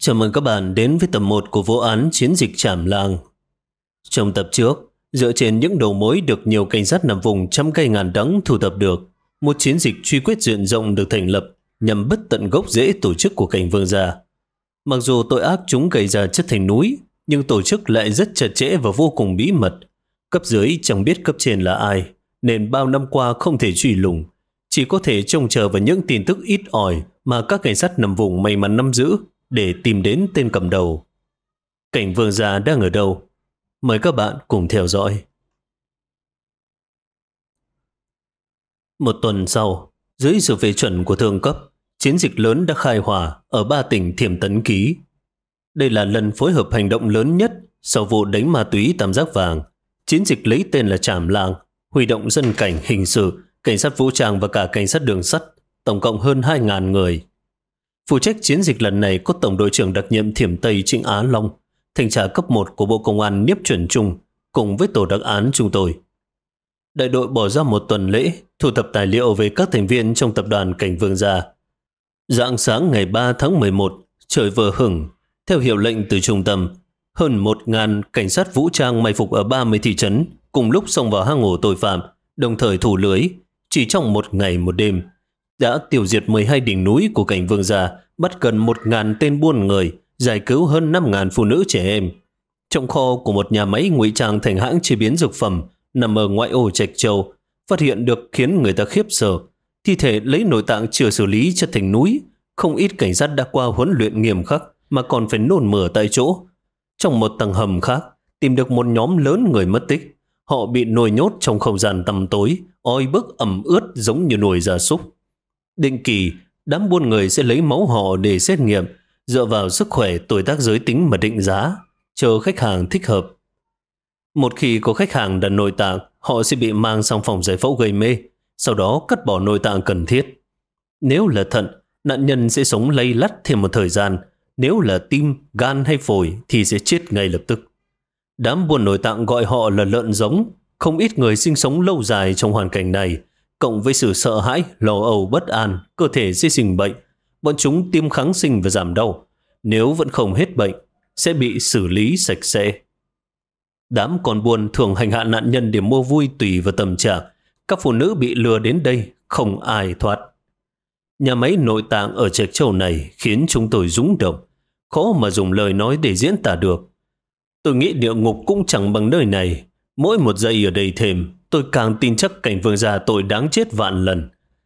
Chào mừng các bạn đến với tập 1 của vụ án Chiến dịch Trảm Làng. Trong tập trước, dựa trên những đầu mối được nhiều cảnh sát nằm vùng trăm cây ngàn đắng thu thập được, một chiến dịch truy quét diện rộng được thành lập nhằm bứt tận gốc rễ tổ chức của cảnh Vương gia. Mặc dù tội ác chúng gây ra chất thành núi, nhưng tổ chức lại rất chặt chẽ và vô cùng bí mật. Cấp dưới chẳng biết cấp trên là ai, nên bao năm qua không thể truy lùng, chỉ có thể trông chờ vào những tin tức ít ỏi mà các cảnh sát nằm vùng may mắn nắm giữ để tìm đến tên cầm đầu. Cảnh Vương gia đang ở đâu? Mời các bạn cùng theo dõi. Một tuần sau, dưới sự phê chuẩn của thượng cấp, chiến dịch lớn đã khai hỏa ở 3 tỉnh Thiểm Tấn Ký. Đây là lần phối hợp hành động lớn nhất sau vụ đánh ma túy Tam Giác Vàng. Chiến dịch lấy tên là Trảm Làng, huy động dân cảnh, hình sự, cảnh sát vũ trang và cả cảnh sát đường sắt, tổng cộng hơn 2.000 người. Phụ trách chiến dịch lần này có Tổng đội trưởng đặc nhiệm Thiểm Tây Trịnh Á Long, thanh tra cấp 1 của Bộ Công an Nhiếp Chuẩn Trung, cùng với tổ đặc án chúng tôi. Đại đội bỏ ra một tuần lễ thu thập tài liệu về các thành viên trong tập đoàn Cảnh Vương gia. Rạng sáng ngày 3 tháng 11, trời vừa hửng, theo hiệu lệnh từ trung tâm, hơn 1.000 cảnh sát vũ trang mai phục ở 30 thị trấn cùng lúc xông vào hang ổ tội phạm, đồng thời thủ lưới. Chỉ trong một ngày một đêm, đã tiêu diệt 12 đỉnh núi của Cảnh Vương gia, bắt gần 1.000 tên buôn người, giải cứu hơn 5.000 phụ nữ trẻ em. Trong kho của một nhà máy ngụy trang thành hãng chế biến dược phẩm nằm ở ngoại ô Trạch Châu, phát hiện được khiến người ta khiếp sợ. Thi thể lấy nội tạng chưa xử lý chất thành núi. Không ít cảnh sát đã qua huấn luyện nghiêm khắc mà còn phải nôn mửa tại chỗ. Trong một tầng hầm khác, tìm được một nhóm lớn người mất tích. Họ bị nuôi nhốt trong không gian tăm tối, oi bức ẩm ướt giống như nuôi gia súc. Định kỳ, đám buôn người sẽ lấy máu họ để xét nghiệm, dựa vào sức khỏe, tuổi tác, giới tính mà định giá, chờ khách hàng thích hợp. Một khi có khách hàng đặt nội tạng, họ sẽ bị mang sang phòng giải phẫu gây mê, sau đó cắt bỏ nội tạng cần thiết. Nếu là thận, nạn nhân sẽ sống lay lắt thêm một thời gian. Nếu là tim, gan hay phổi thì sẽ chết ngay lập tức. Đám buôn nội tạng gọi họ là lợn giống. Không ít người sinh sống lâu dài trong hoàn cảnh này, cộng với sự sợ hãi, lo âu, bất an, cơ thể sẽ sinh bệnh. Bọn chúng tiêm kháng sinh và giảm đau. Nếu vẫn không hết bệnh, sẽ bị xử lý sạch sẽ. Đám con buôn thường hành hạ nạn nhân để mua vui tùy vào tâm trạng. Các phụ nữ bị lừa đến đây, không ai thoát. Nhà máy nội tạng ở Trạch Châu này khiến chúng tôi rúng động, khó mà dùng lời nói để diễn tả được. Tôi nghĩ địa ngục cũng chẳng bằng nơi này. Mỗi một giây ở đây thêm, tôi càng tin chắc Cảnh Vương gia tội đáng chết vạn lần.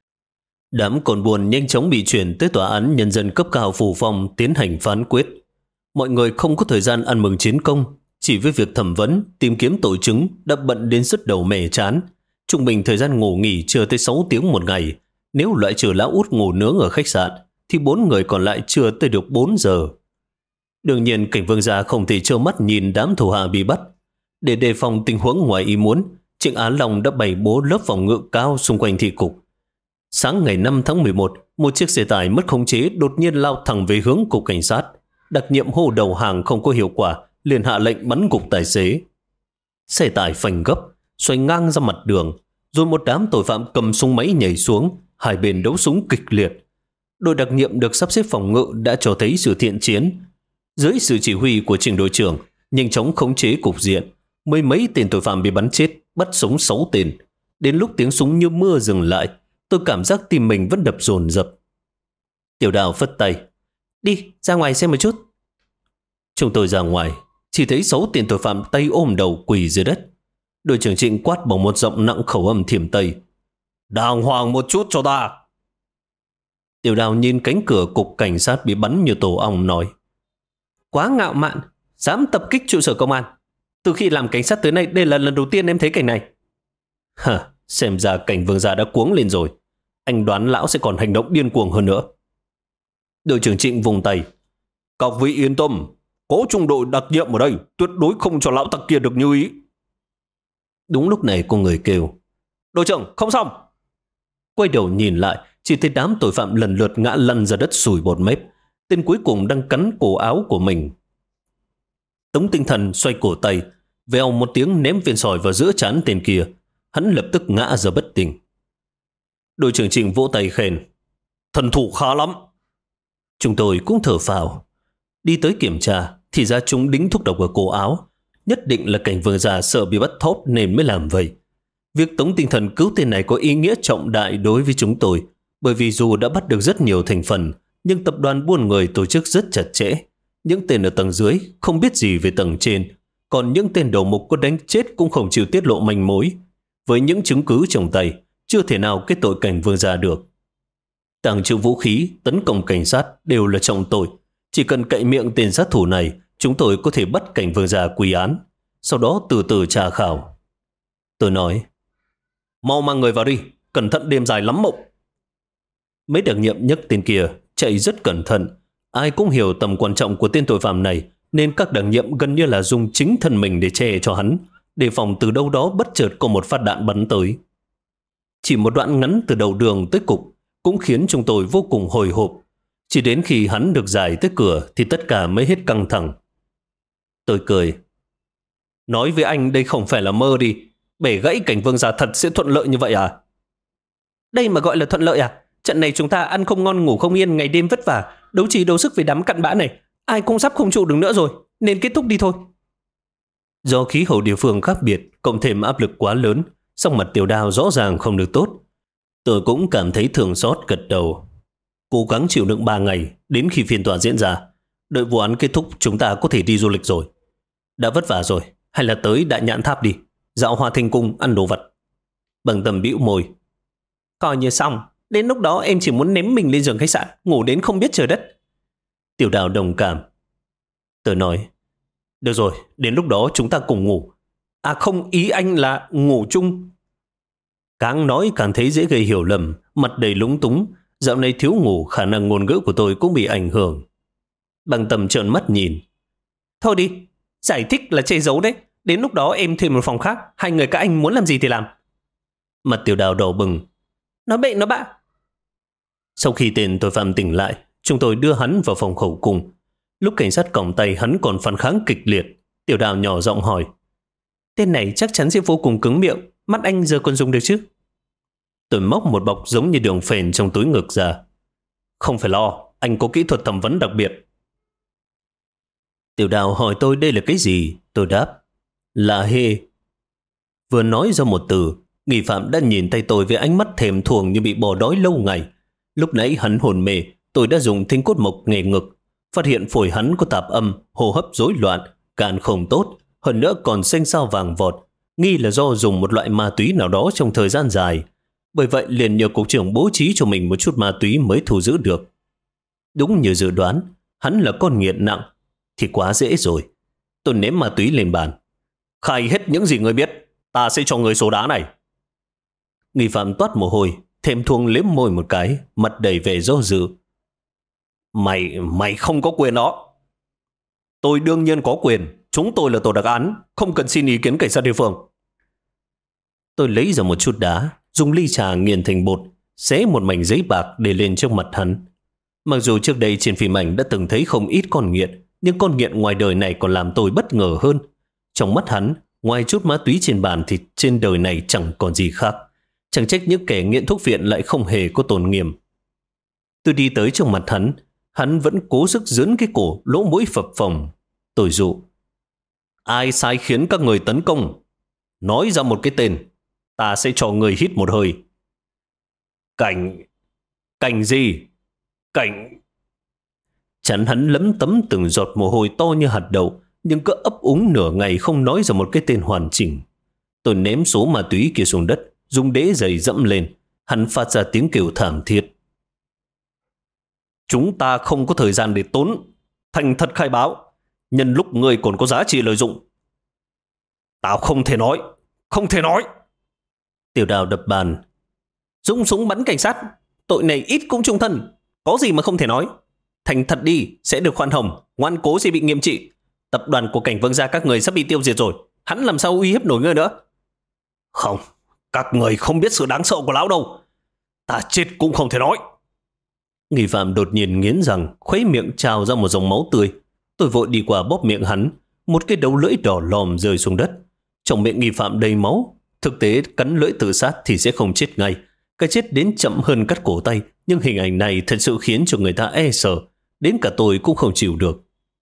Đám con buôn nhanh chóng bị chuyển tới tòa án nhân dân cấp cao Phù Phong tiến hành phán quyết. Mọi người không có thời gian ăn mừng chiến công, chỉ với việc thẩm vấn, tìm kiếm tội chứng đã bận đến sứt đầu mẻ chán. Trung bình thời gian ngủ nghỉ chưa tới 6 tiếng một ngày. Nếu loại trừ lão út ngủ nướng ở khách sạn, thì 4 người còn lại chưa tới được 4 giờ. Đương nhiên Cảnh Vương gia không thể trơ mắt nhìn đám thủ hạ bị bắt. Để đề phòng tình huống ngoài ý muốn, Trịnh Á Long đã bày bố lớp phòng ngự cao xung quanh thị cục. Sáng ngày 5 tháng 11, một chiếc xe tải mất khống chế đột nhiên lao thẳng về hướng cục cảnh sát. Đặc nhiệm hô đầu hàng không có hiệu quả, liền hạ lệnh bắn gục tài xế. Xe tải phanh gấp, xoay ngang ra mặt đường, rồi một đám tội phạm cầm súng máy nhảy xuống, hai bên đấu súng kịch liệt. Đội đặc nhiệm được sắp xếp phòng ngự đã cho thấy sự thiện chiến. Dưới sự chỉ huy của Trịnh đội trưởng, nhanh chóng khống chế cục diện. Mấy mấy tên tội phạm bị bắn chết, bắt sống 6 tên. Đến lúc tiếng súng như mưa dừng lại, tôi cảm giác tim mình vẫn đập dồn dập. Tiểu Đào phất tay. Đi, ra ngoài xem một chút. Chúng tôi ra ngoài, chỉ thấy 6 tên tội phạm tay ôm đầu quỳ dưới đất. Đội trưởng Trịnh quát bằng một giọng nặng khẩu âm Thiểm Tây. Đàng hoàng một chút cho ta. Tiểu Đào nhìn cánh cửa cục cảnh sát bị bắn như tổ ong nói. Quá ngạo mạn, dám tập kích trụ sở công an. Từ khi làm cảnh sát tới nay, đây là lần đầu tiên em thấy cảnh này. Hả, xem ra Cảnh Vương gia đã cuống lên rồi. Anh đoán lão sẽ còn hành động điên cuồng hơn nữa. Đội trưởng Trịnh vùng tay. Các vị yên tâm, có trung đội đặc nhiệm ở đây, tuyệt đối không cho lão tặc kia được như ý. Đúng lúc này có người kêu. Đội trưởng, không xong. Quay đầu nhìn lại, chỉ thấy đám tội phạm lần lượt ngã lăn ra đất sùi bọt mép. Tên cuối cùng đang cắn cổ áo của mình. Tống Tinh Thần xoay cổ tay, vèo một tiếng ném viên sỏi vào giữa trán tên kia. Hắn lập tức ngã ra bất tỉnh. Đội trưởng Trịnh vỗ tay khen. Thần thủ khá lắm. Chúng tôi cũng thở phào. Đi tới kiểm tra thì ra chúng đính thuốc độc ở cổ áo. Nhất định là cảnh vương gia sợ bị bắt thóp nên mới làm vậy. Việc tống tinh thần cứu tên này có ý nghĩa trọng đại đối với chúng tôi, bởi vì dù đã bắt được rất nhiều thành phần, nhưng tập đoàn buôn người tổ chức rất chặt chẽ. Những tên ở tầng dưới không biết gì về tầng trên, còn những tên đầu mục có đánh chết cũng không chịu tiết lộ manh mối. Với những chứng cứ trong tay, chưa thể nào kết tội cảnh vương gia được. Tàng trữ vũ khí, tấn công cảnh sát đều là trọng tội. Chỉ cần cậy miệng tên sát thủ này, chúng tôi có thể bắt cảnh vương gia quy án, sau đó từ từ tra khảo. Tôi nói, mau mang người vào đi, cẩn thận đêm dài lắm mộng. Mấy đặc nhiệm nhấc tên kia chạy rất cẩn thận. Ai cũng hiểu tầm quan trọng của tên tội phạm này, nên các đặc nhiệm gần như là dùng chính thân mình để che cho hắn, đề phòng từ đâu đó bất chợt có một phát đạn bắn tới. Chỉ một đoạn ngắn từ đầu đường tới cục cũng khiến chúng tôi vô cùng hồi hộp. Chỉ đến khi hắn được giải tới cửa thì tất cả mới hết căng thẳng. Tôi cười. Nói với anh đây không phải là mơ đi. Bể gãy cảnh vương gia thật sẽ thuận lợi như vậy à? Đây mà gọi là thuận lợi à? Trận này chúng ta ăn không ngon ngủ không yên, ngày đêm vất vả, đấu trí đấu sức với đám cặn bã này. Ai cũng sắp không trụ được nữa rồi, nên kết thúc đi thôi. Do khí hậu địa phương khác biệt, cộng thêm áp lực quá lớn, song mặt Tiểu Đào rõ ràng không được tốt. Tôi cũng cảm thấy thương xót, gật đầu. Cố gắng chịu đựng 3 ngày, đến khi phiên tòa diễn ra. Đợi vụ án kết thúc chúng ta có thể đi du lịch rồi. Đã vất vả rồi, hay là tới Đại Nhãn Tháp đi, dạo Hoa Thanh Cung, ăn đồ vật. Bằng Tầm bĩu môi. Coi như xong, đến lúc đó em chỉ muốn ném mình lên giường khách sạn, ngủ đến không biết trời đất. Tiểu Đào đồng cảm. Tôi nói, được rồi, đến lúc đó chúng ta cùng ngủ. À không, ý anh là ngủ chung. Càng nói càng thấy dễ gây hiểu lầm, mặt đầy lúng túng. Dạo này thiếu ngủ, khả năng ngôn ngữ của tôi cũng bị ảnh hưởng. Bằng Tầm trợn mắt nhìn. Thôi đi, giải thích là che giấu đấy. Đến lúc đó em thuê một phòng khác, hai người các anh muốn làm gì thì làm. Mặt Tiểu Đào đỏ bừng. Nói bậy nó bạ. Sau khi tên tội phạm tỉnh lại, chúng tôi đưa hắn vào phòng khẩu cung. Lúc cảnh sát còng tay hắn còn phản kháng kịch liệt. Tiểu Đào nhỏ giọng hỏi. Tên này chắc chắn sẽ vô cùng cứng miệng. Mắt anh giờ còn dùng được chứ? Tôi móc một bọc giống như đường phèn trong túi ngực ra. Không phải lo, anh có kỹ thuật thẩm vấn đặc biệt. Tiểu Đào hỏi tôi đây là cái gì? Tôi đáp. Là hê. Vừa nói ra một từ, nghi phạm đã nhìn tay tôi với ánh mắt thèm thuồng như bị bỏ đói lâu ngày. Lúc nãy hắn hồn mê, tôi đã dùng thanh cốt mộc nghề ngực. Phát hiện phổi hắn có tạp âm, hô hấp rối loạn, gan không tốt, hơn nữa còn xanh xao vàng vọt. Nghi là do dùng một loại ma túy nào đó trong thời gian dài. Bởi vậy liền nhờ cục trưởng bố trí cho mình một chút ma túy mới thu giữ được. Đúng như dự đoán, hắn là con nghiện nặng. Thì quá dễ rồi. Tôi ném ma túy lên bàn. Khai hết những gì người biết, ta sẽ cho người số đá này. Nghi phạm toát mồ hôi, thêm thuông liếm môi một cái, mặt đầy vẻ do dự. Mày không có quyền đó. Tôi đương nhiên có quyền. Chúng tôi là tổ đặc án, không cần xin ý kiến cảnh sát địa phương. Tôi lấy ra một chút đá, dùng ly trà nghiền thành bột, xé một mảnh giấy bạc để lên trước mặt hắn. Mặc dù trước đây trên phim ảnh đã từng thấy không ít con nghiện, nhưng con nghiện ngoài đời này còn làm tôi bất ngờ hơn. Trong mắt hắn, ngoài chút ma túy trên bàn thì trên đời này chẳng còn gì khác. Chẳng trách những kẻ nghiện thuốc viện lại không hề có tôn nghiêm. Tôi đi tới trong mặt hắn vẫn cố sức dướn cái cổ, lỗ mũi phập phồng. Tôi dụ. Ai sai khiến các người tấn công? Nói ra một cái tên, ta sẽ cho người hít một hơi. Cảnh gì? Cảnh... Chắn hắn lấm tấm từng giọt mồ hôi to như hạt đậu, nhưng cứ ấp úng nửa ngày không nói ra một cái tên hoàn chỉnh. Tôi ném số ma túy kia xuống đất, dùng đế giày dẫm lên. Hắn phát ra tiếng kêu thảm thiết. Chúng ta không có thời gian để tốn. Thành thật khai báo, nhân lúc người còn có giá trị lợi dụng. Tao không thể nói. Không thể nói. Tiểu Đào đập bàn. Dũng súng bắn cảnh sát. Tội này ít cũng trung thân. Có gì mà không thể nói. Thành thật đi, sẽ được khoan hồng. Ngoan cố sẽ bị nghiêm trị. Tập đoàn của cảnh vương gia các người sắp bị tiêu diệt rồi. Hắn làm sao uy hiếp nổi người nữa? Không, các người không biết sự đáng sợ của lão đâu. Ta chết cũng không thể nói. Nghi phạm đột nhiên nghiến răng, khuấy miệng trào ra một dòng máu tươi. Tôi vội đi qua bóp miệng hắn. Một cái đầu lưỡi đỏ lòm rơi xuống đất. Trong miệng nghi phạm đầy máu. Thực tế cắn lưỡi tự sát thì sẽ không chết ngay. Cái chết đến chậm hơn cắt cổ tay. Nhưng hình ảnh này thật sự khiến cho người ta e sợ. Đến cả tôi cũng không chịu được.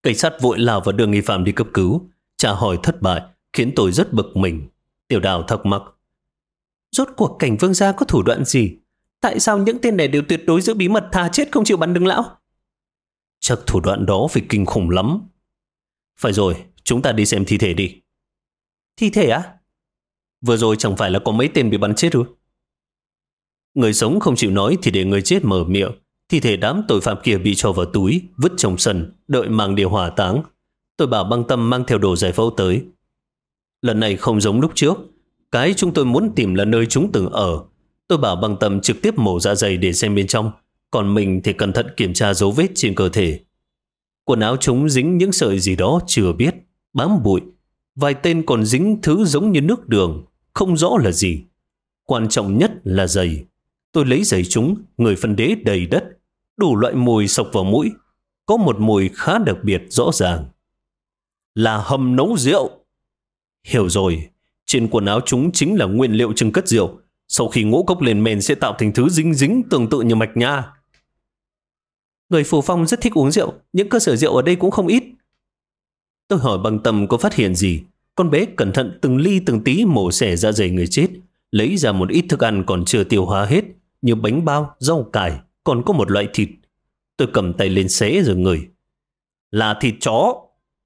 Cảnh sát vội lao vào đưa nghi phạm đi cấp cứu. Trả hỏi thất bại khiến tôi rất bực mình. Tiểu Đào thắc mắc, rốt cuộc Cảnh Vương gia có thủ đoạn gì? Tại sao những tên này đều tuyệt đối giữ bí mật, thà chết không chịu bắn đứng lão? Chắc thủ đoạn đó phải kinh khủng lắm. Phải rồi, chúng ta đi xem thi thể đi. Thi thể á? Vừa rồi chẳng phải là có mấy tên bị bắn chết ư? Người sống không chịu nói thì để người chết mở miệng. Thi thể đám tội phạm kia bị cho vào túi, vứt trong sân, đợi mang đi hỏa táng. Tôi bảo Băng Tâm mang theo đồ giải phẫu tới. Lần này không giống lúc trước. Cái chúng tôi muốn tìm là nơi chúng từng ở. Tôi bảo Băng Tâm trực tiếp mổ dạ dày để xem bên trong, còn mình thì cẩn thận kiểm tra dấu vết trên cơ thể. Quần áo chúng dính những sợi gì đó chưa biết, bám bụi. Vài tên còn dính thứ giống như nước đường, không rõ là gì. Quan trọng nhất là giày. Tôi lấy giày chúng, người phân đế đầy đất, đủ loại mùi xộc vào mũi. Có một mùi khá đặc biệt rõ ràng. Là hầm nấu rượu. Hiểu rồi, trên quần áo chúng chính là nguyên liệu chưng cất rượu. Sau khi ngũ cốc lên men sẽ tạo thành thứ dính dính tương tự như mạch nha. Người Phù Phong rất thích uống rượu, những cơ sở rượu ở đây cũng không ít. Tôi hỏi Băng Tâm có phát hiện gì. Con bé cẩn thận từng ly từng tí mổ xẻ dạ dày người chết, lấy ra một ít thức ăn còn chưa tiêu hóa hết, như bánh bao, rau cải, còn có một loại thịt. Tôi cầm tay lên xé rồi ngửi. Là thịt chó.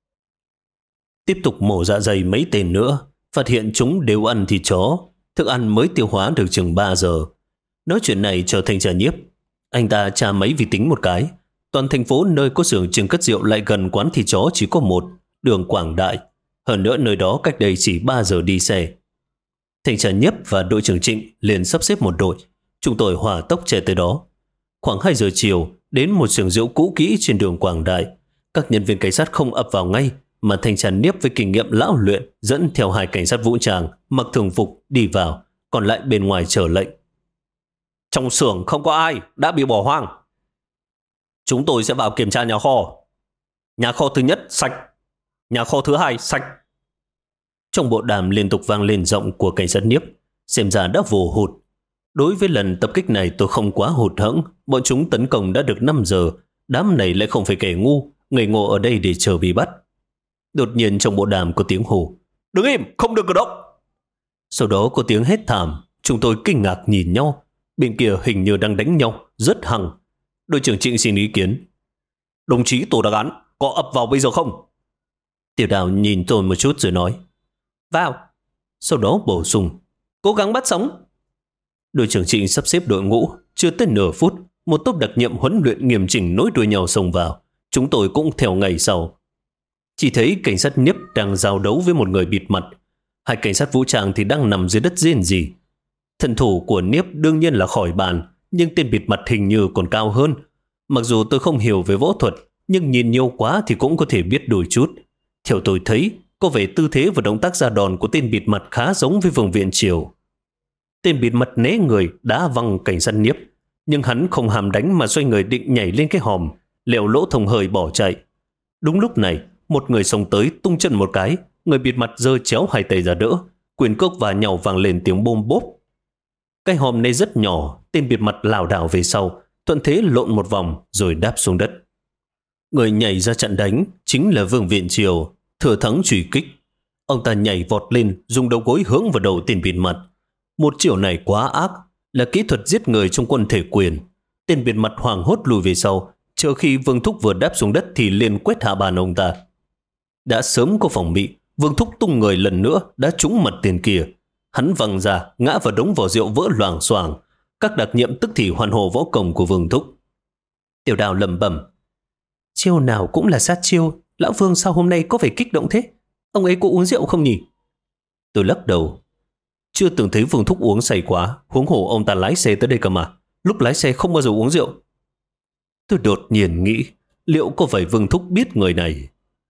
Tiếp tục mổ dạ dày mấy tên nữa, phát hiện chúng đều ăn thịt chó. Thức ăn mới tiêu hóa được chừng 3 giờ. Nói chuyện này cho thanh tra Nhiếp. Anh ta tra máy vi tính một cái. Toàn thành phố nơi có xưởng chưng cất rượu lại gần quán thịt chó chỉ có một, đường Quảng Đại. Hơn nữa nơi đó cách đây chỉ 3 giờ đi xe. Thanh tra Nhiếp và đội trưởng Trịnh liền sắp xếp một đội. Chúng tôi hỏa tốc chạy tới đó. Khoảng 2 giờ chiều, đến một xưởng rượu cũ kỹ trên đường Quảng Đại. Các nhân viên cảnh sát không ập vào ngay, mà thanh tra Nhiếp với kinh nghiệm lão luyện dẫn theo 2 cảnh sát vũ trang mặc thường phục đi vào, còn lại bên ngoài chờ lệnh. Trong xưởng không có ai, đã bị bỏ hoang. Chúng tôi sẽ vào kiểm tra nhà kho. Nhà kho thứ nhất sạch, nhà kho thứ hai sạch. Trong bộ đàm liên tục vang lên giọng của cảnh sát Nhiếp, xem ra đã vô hụt. Đối với lần tập kích này tôi không quá hụt hẫng. Bọn chúng tấn công đã được 5 giờ, đám này lại không phải kẻ ngu, ngây ngô ở đây để chờ bị bắt. Đột nhiên trong bộ đàm có tiếng hô, đứng im, không được cử động. Sau đó có tiếng hét thảm. Chúng tôi kinh ngạc nhìn nhau. Bên kia hình như đang đánh nhau, rất hăng. Đội trưởng Trịnh xin ý kiến. Đồng chí tổ đặc án, có ập vào bây giờ không? Tiểu Đào nhìn tôi một chút rồi nói, vào. Sau đó bổ sung, cố gắng bắt sống. Đội trưởng Trịnh sắp xếp đội ngũ. Chưa tới nửa phút, một tốp đặc nhiệm huấn luyện nghiêm chỉnh nối đuôi nhau xông vào. Chúng tôi cũng theo ngày sau. Chỉ thấy cảnh sát Nhiếp đang giao đấu với một người bịt mặt. 2 cảnh sát vũ trang thì đang nằm dưới đất rên rỉ. Thần thủ của Nhiếp đương nhiên là khỏi bàn, nhưng tên bịt mặt hình như còn cao hơn. Mặc dù tôi không hiểu về võ thuật, nhưng nhìn nhiều quá thì cũng có thể biết đôi chút. Theo tôi thấy, có vẻ tư thế và động tác ra đòn của tên bịt mặt khá giống với Vương Viện Triều. Tên bịt mặt né người đá văng cảnh sát Nhiếp, nhưng hắn không hàm đánh mà xoay người định nhảy lên cái hòm, lèo lỗ thông hơi bỏ chạy. Đúng lúc này, một người xông tới tung chân một cái, người bịt mặt giơ chéo 2 tay ra đỡ, quyền cước và nhau vang lên tiếng bôm bốp. Cái hòm này rất nhỏ, tên bịt mặt lảo đảo về sau, thuận thế lộn một vòng rồi đáp xuống đất. Người nhảy ra chặn đánh chính là Vương Viện Triều, thừa thắng truy kích. Ông ta nhảy vọt lên, dùng đầu gối hướng vào đầu tên bịt mặt. Một chiều này quá ác, là kỹ thuật giết người trong quân thể quyền. Tên bịt mặt hoảng hốt lùi về sau, chờ khi Vương Thúc vừa đáp xuống đất thì liền quét hạ bàn ông ta. Đã sớm có phòng bị, Vương Thúc tung người lần nữa đã trúng mặt tên kia. Hắn văng ra, ngã vào đống vỏ rượu vỡ loảng xoảng. Các đặc nhiệm tức thì hoan hô võ công của Vương Thúc. Tiểu Đào lẩm bẩm, chiêu nào cũng là sát chiêu. Lão Vương sao hôm nay có vẻ kích động thế? Ông ấy có uống rượu không nhỉ? Tôi lắc đầu. Chưa từng thấy Vương Thúc uống say quá, huống hồ ông ta lái xe tới đây cơ mà. Lúc lái xe không bao giờ uống rượu. Tôi đột nhiên nghĩ, liệu có phải Vương Thúc biết người này?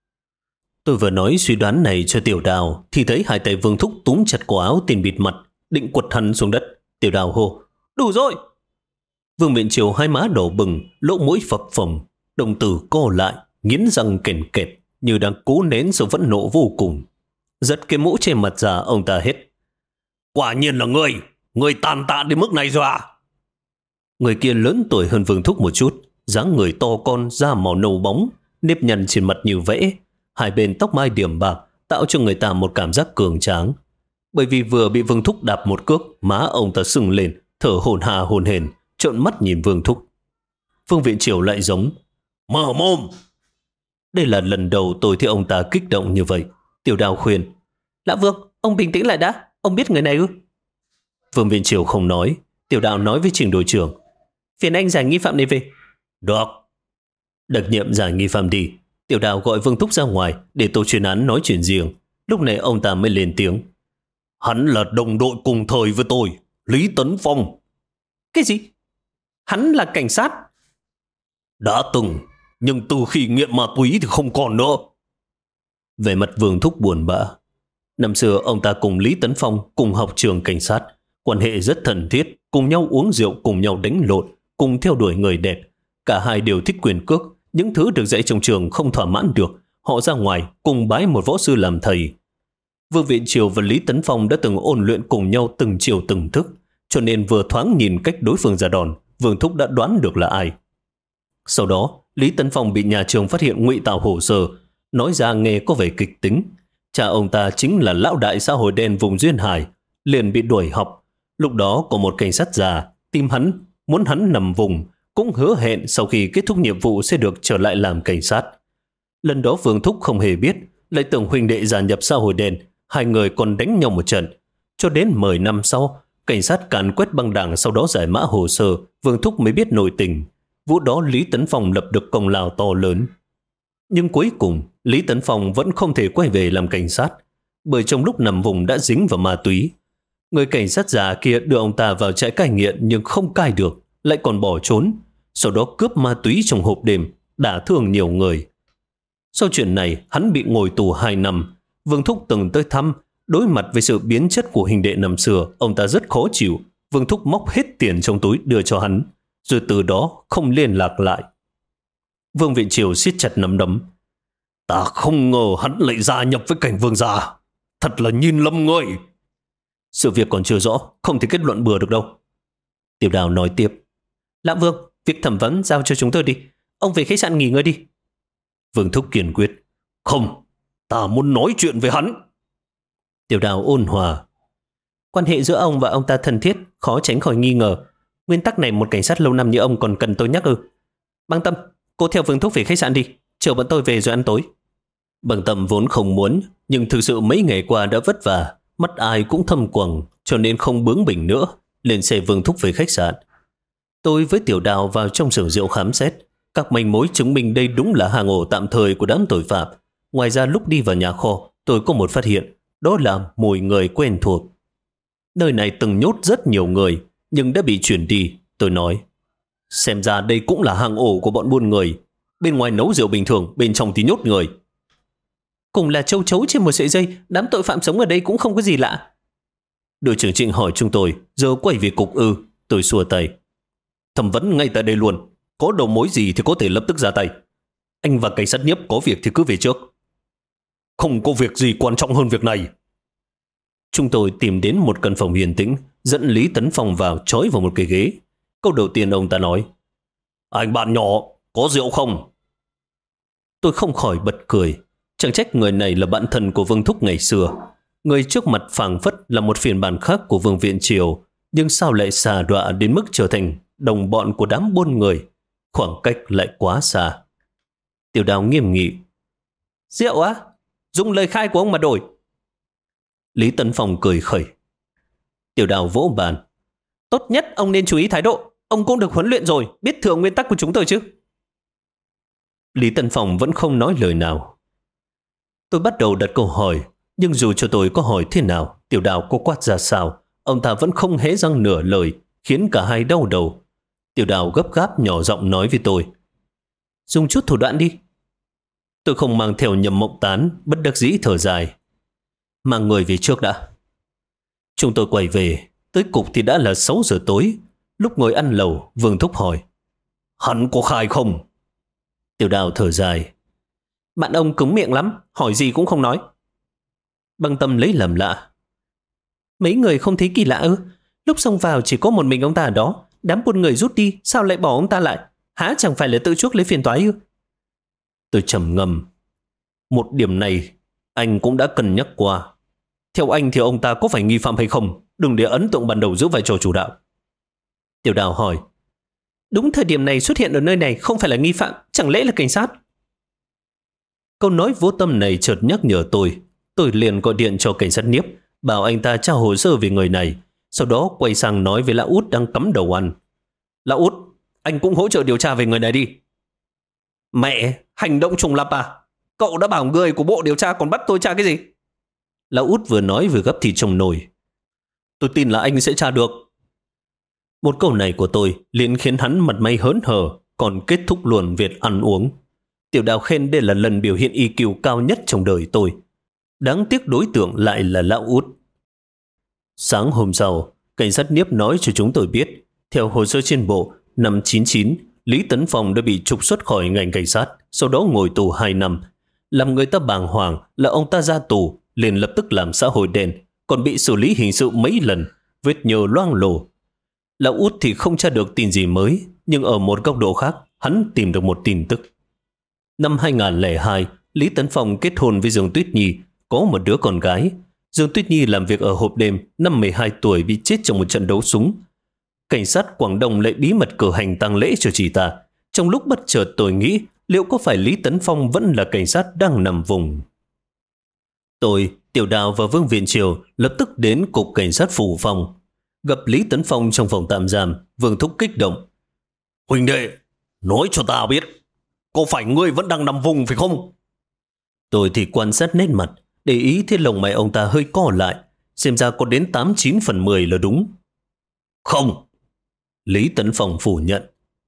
Tôi vừa nói suy đoán này cho Tiểu Đào thì thấy 2 tay Vương Thúc túm chặt cổ áo tên bịt mặt, định quật hắn xuống đất. Tiểu Đào hô, đủ rồi. Vương Viện Triều 2 má đỏ bừng, lỗ mũi phập phồng, đồng tử co lại, nghiến răng kèn kẹt như đang cố nén sự phẫn nộ vô cùng. Giật cái mũ trên mặt ra, ông ta hét, quả nhiên là người tàn tạ đến mức này rồi à? Người kia lớn tuổi hơn Vương Thúc một chút, dáng người to con, da màu nâu bóng, nếp nhăn trên mặt như vẽ, hai bên tóc mai điểm bạc tạo cho người ta một cảm giác cường tráng. Bởi vì vừa bị Vương Thúc đạp một cước, má ông ta sưng lên, thở hổn hển hổn hển, trợn mắt nhìn Vương Thúc. Vương Viện Triều lại giống: "Mở mồm!" Đây là lần đầu tôi thấy ông ta kích động như vậy. Tiểu Đào khuyên: "Lão Vương, ông bình tĩnh lại đã, ông biết người này ư?" Vương Viện Triều không nói. Tiểu Đào nói với Trình đội trưởng: "Phiền anh giải nghi phạm này về." "Được." Đặc nhiệm giải nghi phạm đi. Tiểu Đào gọi Vương Thúc ra ngoài để tổ chuyên án nói chuyện riêng. Lúc này ông ta mới lên tiếng: "Hắn là đồng đội cùng thời với tôi, Lý Tấn Phong." "Cái gì? Hắn là cảnh sát?" "Đã từng, nhưng từ khi nghiện ma túy thì không còn nữa." Về mặt Vương Thúc buồn bã. Năm xưa ông ta cùng Lý Tấn Phong cùng học trường cảnh sát, quan hệ rất thân thiết, cùng nhau uống rượu, cùng nhau đánh lộn, cùng theo đuổi người đẹp. Cả hai đều thích quyền cước, những thứ được dạy trong trường không thỏa mãn được, họ ra ngoài cùng bái một võ sư làm thầy. Vương Viện Triều và Lý Tấn Phong đã từng ôn luyện cùng nhau từng chiều từng thức, cho nên vừa thoáng nhìn cách đối phương ra đòn, Vương Thúc đã đoán được là ai. Sau đó, Lý Tấn Phong bị nhà trường phát hiện ngụy tạo hồ sơ, nói ra nghe có vẻ kịch tính. Cha ông ta chính là lão đại xã hội đen vùng Duyên Hải, liền bị đuổi học. Lúc đó có một cảnh sát già tìm hắn, muốn hắn nằm vùng, cũng hứa hẹn sau khi kết thúc nhiệm vụ sẽ được trở lại làm cảnh sát. Lần đó Vương Thúc không hề biết, lại tưởng huynh đệ gia nhập xã hội đen, hai người còn đánh nhau một trận. Cho đến 10 năm sau, cảnh sát càn quét băng đảng, sau đó giải mã hồ sơ, Vương Thúc mới biết nội tình. Vụ đó Lý Tấn Phong lập được công lao to lớn. Nhưng cuối cùng, Lý Tấn Phong vẫn không thể quay về làm cảnh sát, bởi trong lúc nằm vùng đã dính vào ma túy. Người cảnh sát già kia đưa ông ta vào trại cai nghiện nhưng không cai được, lại còn bỏ trốn, sau đó cướp ma túy trong hộp đêm, đả thương nhiều người. Sau chuyện này, hắn bị ngồi tù 2 năm. Vương Thúc từng tới thăm, đối mặt với sự biến chất của hình đệ năm xưa, ông ta rất khó chịu. Vương Thúc móc hết tiền trong túi đưa cho hắn, rồi từ đó không liên lạc lại. Vương Viện Triều siết chặt nắm đấm. "Ta không ngờ hắn lại gia nhập với cảnh vương gia. Thật là nhìn lầm người." "Sự việc còn chưa rõ, không thể kết luận bừa được đâu." Tiểu Đào nói tiếp: "Lão Vương, việc thẩm vấn giao cho chúng tôi đi. Ông về khách sạn nghỉ ngơi đi." Vương Thúc kiên quyết: "Không, ta muốn nói chuyện với hắn." Tiểu Đào ôn hòa: "Quan hệ giữa ông và ông ta thân thiết, khó tránh khỏi nghi ngờ. Nguyên tắc này một cảnh sát lâu năm như ông còn cần tôi nhắc ư? Băng Tâm, cô theo Vương Thúc về khách sạn đi, chờ bọn tôi về rồi ăn tối." Băng Tâm vốn không muốn, nhưng thực sự mấy ngày qua đã vất vả, mắt ai cũng thâm quầng, cho nên không bướng bỉnh nữa, lên xe Vương Thúc về khách sạn. Tôi với Tiểu Đào vào trong xưởng rượu khám xét. Các manh mối chứng minh đây đúng là hang ổ tạm thời của đám tội phạm. Ngoài ra lúc đi vào nhà kho, tôi có một phát hiện, đó là mùi người quen thuộc. Nơi này từng nhốt rất nhiều người, nhưng đã bị chuyển đi. Tôi nói: "Xem ra đây cũng là hang ổ của bọn buôn người. Bên ngoài nấu rượu bình thường, bên trong thì nhốt người." "Cùng là châu chấu trên một sợi dây, đám tội phạm sống ở đây cũng không có gì lạ." Đội trưởng Trịnh hỏi chúng tôi: "Giờ quay về cục ư?" Tôi xua tay: "Thẩm vấn ngay tại đây luôn. Có đầu mối gì thì có thể lập tức ra tay. Anh và cảnh sát Nhiếp có việc thì cứ về trước." "Không có việc gì quan trọng hơn việc này." Chúng tôi tìm đến một căn phòng yên tĩnh, dẫn Lý Tấn Phong vào, trói vào một cái ghế. Câu đầu tiên ông ta nói: "Anh bạn nhỏ, có rượu không?" Tôi không khỏi bật cười. Chẳng trách người này là bạn thân của Vương Thúc ngày xưa. Người trước mặt phảng phất là một phiên bản khác của Vương Viện Triều, nhưng sao lại xà đọa đến mức trở thành đồng bọn của đám buôn người? Khoảng cách lại quá xa. Tiểu Đào nghiêm nghị: "Rượu á? Dùng lời khai của ông mà đổi." Lý Tấn Phong cười khẩy. Tiểu Đào vỗ bàn: "Tốt nhất ông nên chú ý thái độ. Ông cũng được huấn luyện rồi, biết thừa nguyên tắc của chúng tôi chứ." Lý Tấn Phong vẫn không nói lời nào. Tôi bắt đầu đặt câu hỏi, nhưng dù cho tôi có hỏi thế nào, Tiểu Đào có quát ra sao, ông ta vẫn không hé răng nửa lời, khiến cả hai đau đầu. Tiểu Đào gấp gáp nhỏ giọng nói với tôi: "Dùng chút thủ đoạn đi." Tôi không mang theo Nhậm Mộng Tán, bất đắc dĩ thở dài: "Mang người về trước đã." Chúng tôi quay về, tới cục thì đã là 6 giờ tối. Lúc ngồi ăn lẩu, Vương Thúc hỏi: "Hắn có khai không?" Tiểu Đào thở dài: "Bạn ông cứng miệng lắm, hỏi gì cũng không nói." Băng Tâm lấy làm lạ: "Mấy người không thấy kỳ lạ ư? Lúc xông vào chỉ có một mình ông ta ở đó, đám buôn người rút đi, sao lại bỏ ông ta lại? Há chẳng phải là tự chuốc lấy phiền toái ư?" Tôi trầm ngâm. Một điểm này anh cũng đã cân nhắc qua. Theo anh thì ông ta có phải nghi phạm hay không? Đừng để ấn tượng ban đầu giữ vai trò chủ đạo. Tiểu Đào hỏi. Đúng thời điểm này xuất hiện ở nơi này không phải là nghi phạm, chẳng lẽ là cảnh sát? Câu nói vô tâm này chợt nhắc nhở tôi. Tôi liền gọi điện cho cảnh sát Niếp, bảo anh ta tra hồ sơ về người này, sau đó quay sang nói với lão út đang cắm đầu ăn. Lão út, anh cũng hỗ trợ điều tra về người này đi. Mẹ, hành động trùng lập à? Cậu đã bảo người của bộ điều tra còn bắt tôi tra cái gì? Lão út vừa nói vừa gấp thịt trong nồi. Tôi tin là anh sẽ tra được. Một câu này của tôi liền khiến hắn mặt mày hớn hở, còn kết thúc luôn việc ăn uống. Tiểu Đào khen đây là lần biểu hiện EQ cao nhất trong đời tôi. Đáng tiếc đối tượng lại là lão út. Sáng hôm sau, cảnh sát Niếp nói cho chúng tôi biết, theo hồ sơ trên bộ, năm 99, Lý Tấn Phong đã bị trục xuất khỏi ngành cảnh sát, sau đó ngồi tù 2 năm. Làm người ta bàng hoàng là ông ta ra tù, liền lập tức làm xã hội đen, còn bị xử lý hình sự mấy lần, vết nhơ loang lổ. Lão út thì không tra được tin gì mới, nhưng ở một góc độ khác, hắn tìm được một tin tức. Năm 2002, Lý Tấn Phong kết hôn với Dương Tuyết Nhi, có một đứa con gái. Dương Tuyết Nhi làm việc ở hộp đêm, năm 12 tuổi bị chết trong một trận đấu súng. Cảnh sát Quảng Đông lại bí mật cử hành tang lễ cho chị ta. Trong lúc bất chợt tôi nghĩ liệu có phải Lý Tấn Phong vẫn là cảnh sát đang nằm vùng. Tôi, Tiểu Đào và Vương Viện Triều lập tức đến cục cảnh sát Phủ Phong. Gặp Lý Tấn Phong trong phòng tạm giam, Vương Thúc kích động. Huỳnh đệ, nói cho ta biết, có phải ngươi vẫn đang nằm vùng phải không? Tôi thì quan sát nét mặt, để ý thấy lồng mày ông ta hơi co lại, xem ra có đến 89 phần 10 là đúng. Không. Lý Tấn Phong phủ nhận.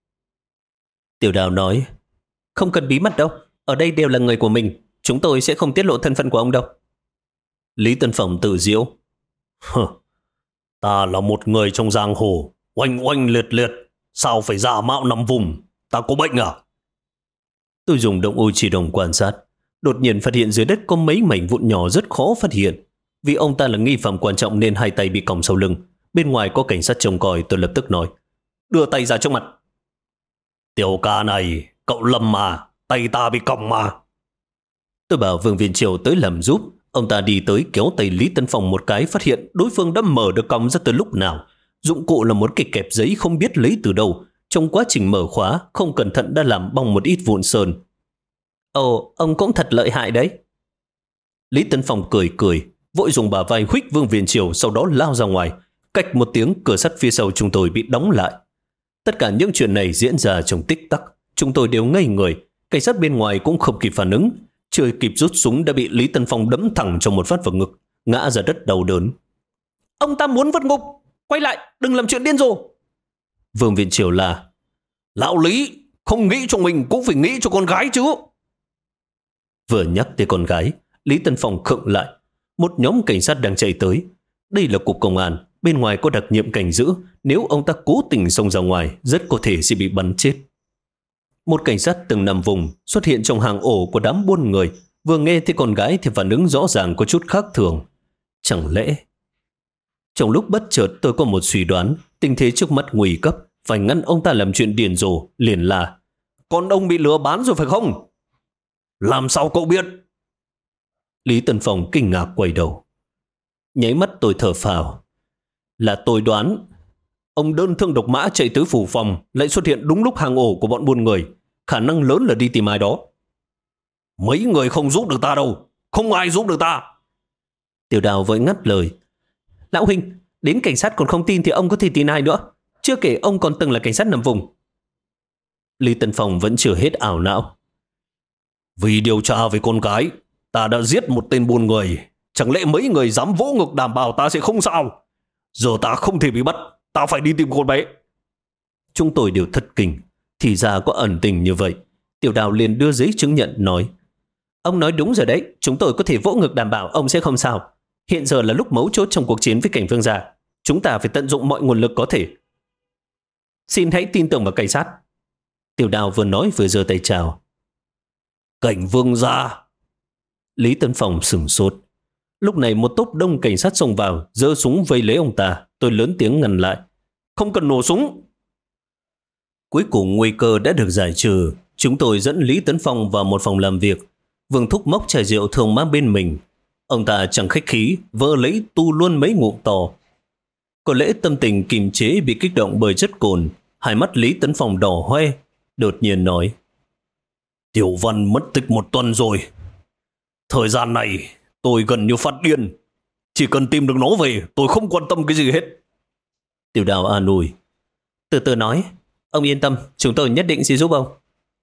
Tiểu Đào nói, không cần bí mật đâu, ở đây đều là người của mình, chúng tôi sẽ không tiết lộ thân phận của ông đâu. Lý Tấn Phong tự giễu. Ta là một người trong giang hồ, oanh oanh liệt liệt, sao phải giả mạo nằm vùng, ta có bệnh à? Tôi dùng động u chỉ đồng quan sát, đột nhiên phát hiện dưới đất có mấy mảnh vụn nhỏ rất khó phát hiện. Vì ông ta là nghi phạm quan trọng nên hai tay bị còng sau lưng. Bên ngoài có cảnh sát trông coi, tôi lập tức nói, đưa tay ra trước mặt. Tiểu ca này, cậu lầm mà, tay ta bị còng mà. Tôi bảo Vương Viên Triều tới làm giúp. Ông ta đi tới kéo tay Lý Tấn Phong một cái, phát hiện đối phương đã mở được còng ra từ lúc nào. Dụng cụ là một cái kẹp giấy không biết lấy từ đâu. Trong quá trình mở khóa, không cẩn thận đã làm bong một ít vụn sơn. Ồ, ông cũng thật lợi hại đấy. Lý Tấn Phong cười cười, vội dùng bả vai huých Vương Viên Triều, sau đó lao ra ngoài. Cạch một tiếng, cửa sắt phía sau chúng tôi bị đóng lại. Tất cả những chuyện này diễn ra trong tích tắc. Chúng tôi đều ngây người. Cảnh sát bên ngoài cũng không kịp phản ứng. Chưa kịp rút súng đã bị Lý Tấn Phong đấm thẳng trong một phát vào ngực, ngã ra đất đau đớn. Ông ta muốn vượt ngục, quay lại, đừng làm chuyện điên rồ. Vương Viện Triều là, lão Lý, không nghĩ cho mình cũng phải nghĩ cho con gái chứ. Vừa nhắc tới con gái, Lý Tấn Phong khựng lại. Một nhóm cảnh sát đang chạy tới. Đây là cục công an, bên ngoài có đặc nhiệm cảnh giữ. Nếu ông ta cố tình xông ra ngoài, rất có thể sẽ bị bắn chết. Một cảnh sát từng nằm vùng xuất hiện trong hàng ổ của đám buôn người. Vừa nghe thấy con gái thì phản ứng rõ ràng có chút khác thường. Chẳng lẽ... Trong lúc bất chợt tôi có một suy đoán, tình thế trước mắt nguy cấp, phải ngăn ông ta làm chuyện điên rồ, liền là: con ông bị lừa bán rồi phải không? Làm sao cậu biết? Lý Tấn Phong kinh ngạc quay đầu. Nháy mắt tôi thở phào. Là tôi đoán. Ông đơn thương độc mã chạy tới Phủ Phòng, lại xuất hiện đúng lúc hàng ổ của bọn buôn người. Khả năng lớn là đi tìm ai đó. Mấy người không giúp được ta đâu. Không ai giúp được ta. Tiểu Đào vội ngắt lời. Lão huynh, đến cảnh sát còn không tin thì ông có thể tin ai nữa? Chưa kể ông còn từng là cảnh sát nằm vùng. Lý Tấn Phong vẫn chưa hết ảo não. Vì điều tra về con gái, ta đã giết một tên buôn người. Chẳng lẽ mấy người dám vỗ ngực đảm bảo ta sẽ không sao? Giờ ta không thể bị bắt, ta phải đi tìm con bé. Chúng tôi đều thất kinh. Thì ra có ẩn tình như vậy. Tiểu Đào liền đưa giấy chứng nhận nói: ông nói đúng rồi đấy, chúng tôi có thể vỗ ngực đảm bảo ông sẽ không sao. Hiện giờ là lúc mấu chốt trong cuộc chiến với cảnh Vương gia. Chúng ta phải tận dụng mọi nguồn lực có thể. Xin hãy tin tưởng vào cảnh sát. Tiểu Đào vừa nói vừa giơ tay chào. Cảnh Vương gia. Lý Tấn Phong sửng sốt. Lúc này một tốp đông cảnh sát xông vào, giơ súng vây lấy ông ta. Tôi lớn tiếng ngăn lại: không cần nổ súng. Cuối cùng nguy cơ đã được giải trừ. Chúng tôi dẫn Lý Tấn Phong vào một phòng làm việc. Vương Thúc móc chai rượu thường mang bên mình. Ông ta chẳng khách khí, vơ lấy tu luôn mấy ngụm to. Có lẽ tâm tình kiềm chế bị kích động bởi chất cồn, hai mắt Lý Tấn Phong đỏ hoe, đột nhiên nói: Tiểu Văn mất tích 1 tuần rồi. Thời gian này tôi gần như phát điên. Chỉ cần tìm được nó về, tôi không quan tâm cái gì hết. Tiểu Đào an ủi: Từ từ nói, ông yên tâm, chúng tôi nhất định sẽ giúp ông.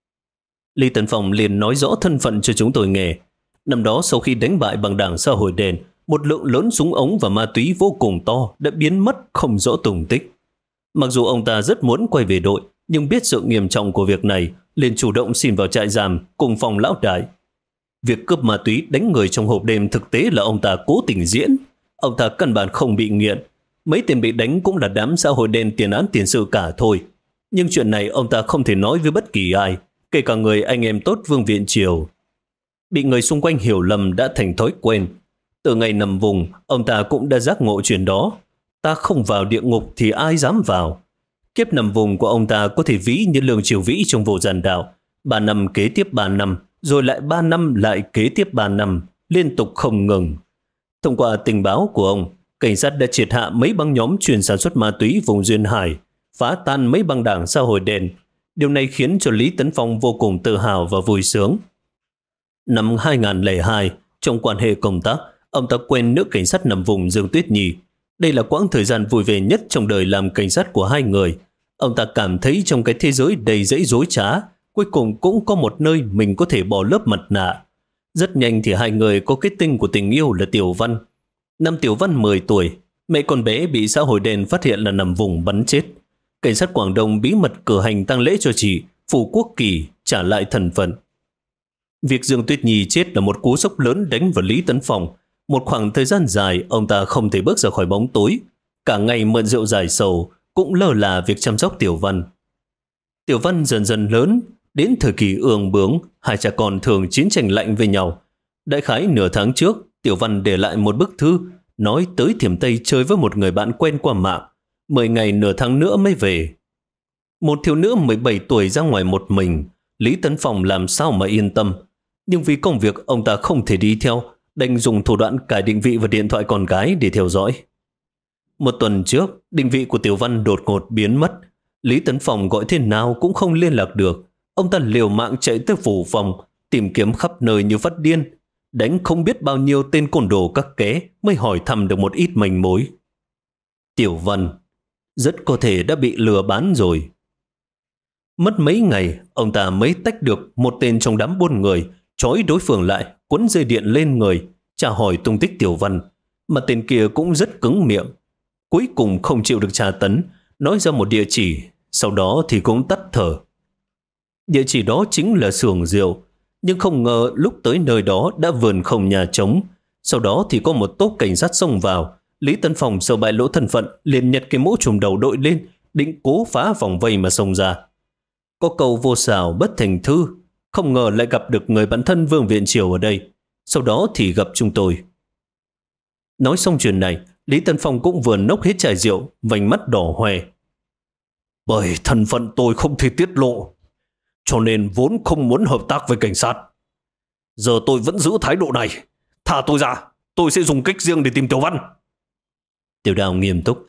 Lý Tấn Phong liền nói rõ thân phận cho chúng tôi nghe. Năm đó sau khi đánh bại bằng Đảng Xã Hội Đen, một lượng lớn súng ống và ma túy vô cùng to đã biến mất không rõ tung tích. Mặc dù ông ta rất muốn quay về đội, nhưng biết sự nghiêm trọng của việc này, liền chủ động xin vào trại giam cùng phòng lão đại. Việc cướp ma túy đánh người trong hộp đêm thực tế là ông ta cố tình diễn. Ông ta căn bản không bị nghiện. Mấy tên bị đánh cũng là đám xã hội đen tiền án tiền sự cả thôi. Nhưng chuyện này ông ta không thể nói với bất kỳ ai, kể cả người anh em tốt Vương Viện Triều. Bị người xung quanh hiểu lầm đã thành thói quen. Từ ngày nằm vùng, ông ta cũng đã giác ngộ chuyện đó. Ta không vào địa ngục thì ai dám vào. Kiếp nằm vùng của ông ta có thể ví như Lương Triều Vĩ trong Vô Giàn Đạo. 3 năm kế tiếp 3 năm, rồi lại 3 năm lại kế tiếp 3 năm, liên tục không ngừng. Thông qua tình báo của ông, cảnh sát đã triệt hạ mấy băng nhóm chuyên sản xuất ma túy vùng Duyên Hải, phá tan mấy băng đảng xã hội đen. Điều này khiến cho Lý Tấn Phong vô cùng tự hào và vui sướng. Năm 2002, trong quan hệ công tác, ông ta quen nữ cảnh sát nằm vùng Dương Tuyết Nhi. Đây là quãng thời gian vui vẻ nhất trong đời làm cảnh sát của hai người. Ông ta cảm thấy trong cái thế giới đầy rẫy dối trá, cuối cùng cũng có một nơi mình có thể bỏ lớp mặt nạ. Rất nhanh thì hai người có kết tinh của tình yêu là Tiểu Văn. Năm Tiểu Văn 10 tuổi, mẹ con bé bị xã hội đen phát hiện là nằm vùng bắn chết. Cảnh sát Quảng Đông bí mật cử hành tang lễ cho chị, phủ quốc kỳ, trả lại thân phận. Việc Dương Tuyết Nhi chết là một cú sốc lớn đánh vào Lý Tấn Phong. Một khoảng thời gian dài, ông ta không thể bước ra khỏi bóng tối. Cả ngày mượn rượu giải sầu, cũng lơ là việc chăm sóc Tiểu Văn. Tiểu Văn dần dần lớn, đến thời kỳ ương bướng, hai cha con thường chiến tranh lạnh với nhau. Đại khái nửa tháng trước, Tiểu Văn để lại một bức thư, nói tới Thiểm Tây chơi với một người bạn quen qua mạng. 10 ngày nửa tháng nữa mới về. Một thiếu nữ 17 tuổi ra ngoài một mình, Lý Tấn Phong làm sao mà yên tâm. Nhưng vì công việc ông ta không thể đi theo, đành dùng thủ đoạn cài định vị vào điện thoại con gái để theo dõi. Một tuần trước, định vị của Tiểu Văn đột ngột biến mất. Lý Tấn Phong gọi thế nào cũng không liên lạc được. Ông ta liều mạng chạy tới phủ phòng, tìm kiếm khắp nơi như phát điên, đánh không biết bao nhiêu tên côn đồ các ké mới hỏi thăm được một ít manh mối. Tiểu Văn rất có thể đã bị lừa bán rồi. Mất mấy ngày, ông ta mới tách được một tên trong đám buôn người, trói đối phương lại, quấn dây điện lên người, tra hỏi tung tích Tiểu Văn. Mà tên kia cũng rất cứng miệng. Cuối cùng không chịu được tra tấn, nói ra một địa chỉ, sau đó thì cũng tắt thở. Địa chỉ đó chính là xưởng rượu, nhưng không ngờ lúc tới nơi đó đã vườn không nhà trống. Sau đó thì có một tốp cảnh sát xông vào. Lý Tấn Phong sợ bại lỗ thân phận, liền nhặt cái mũ trùm đầu đội lên, định cố phá vòng vây mà xông ra. Có câu vô xảo bất thành thư, không ngờ lại gặp được người bạn thân Vương Viện Triều ở đây. Sau đó thì gặp chúng tôi. Nói xong chuyện này, Lý Tấn Phong cũng vừa nốc hết chai rượu, vành mắt đỏ hoe. Bởi thân phận tôi không thể tiết lộ, cho nên vốn không muốn hợp tác với cảnh sát. Giờ tôi vẫn giữ thái độ này. Thả tôi ra, tôi sẽ dùng cách riêng để tìm Tiểu Văn. Tiểu Đào nghiêm túc.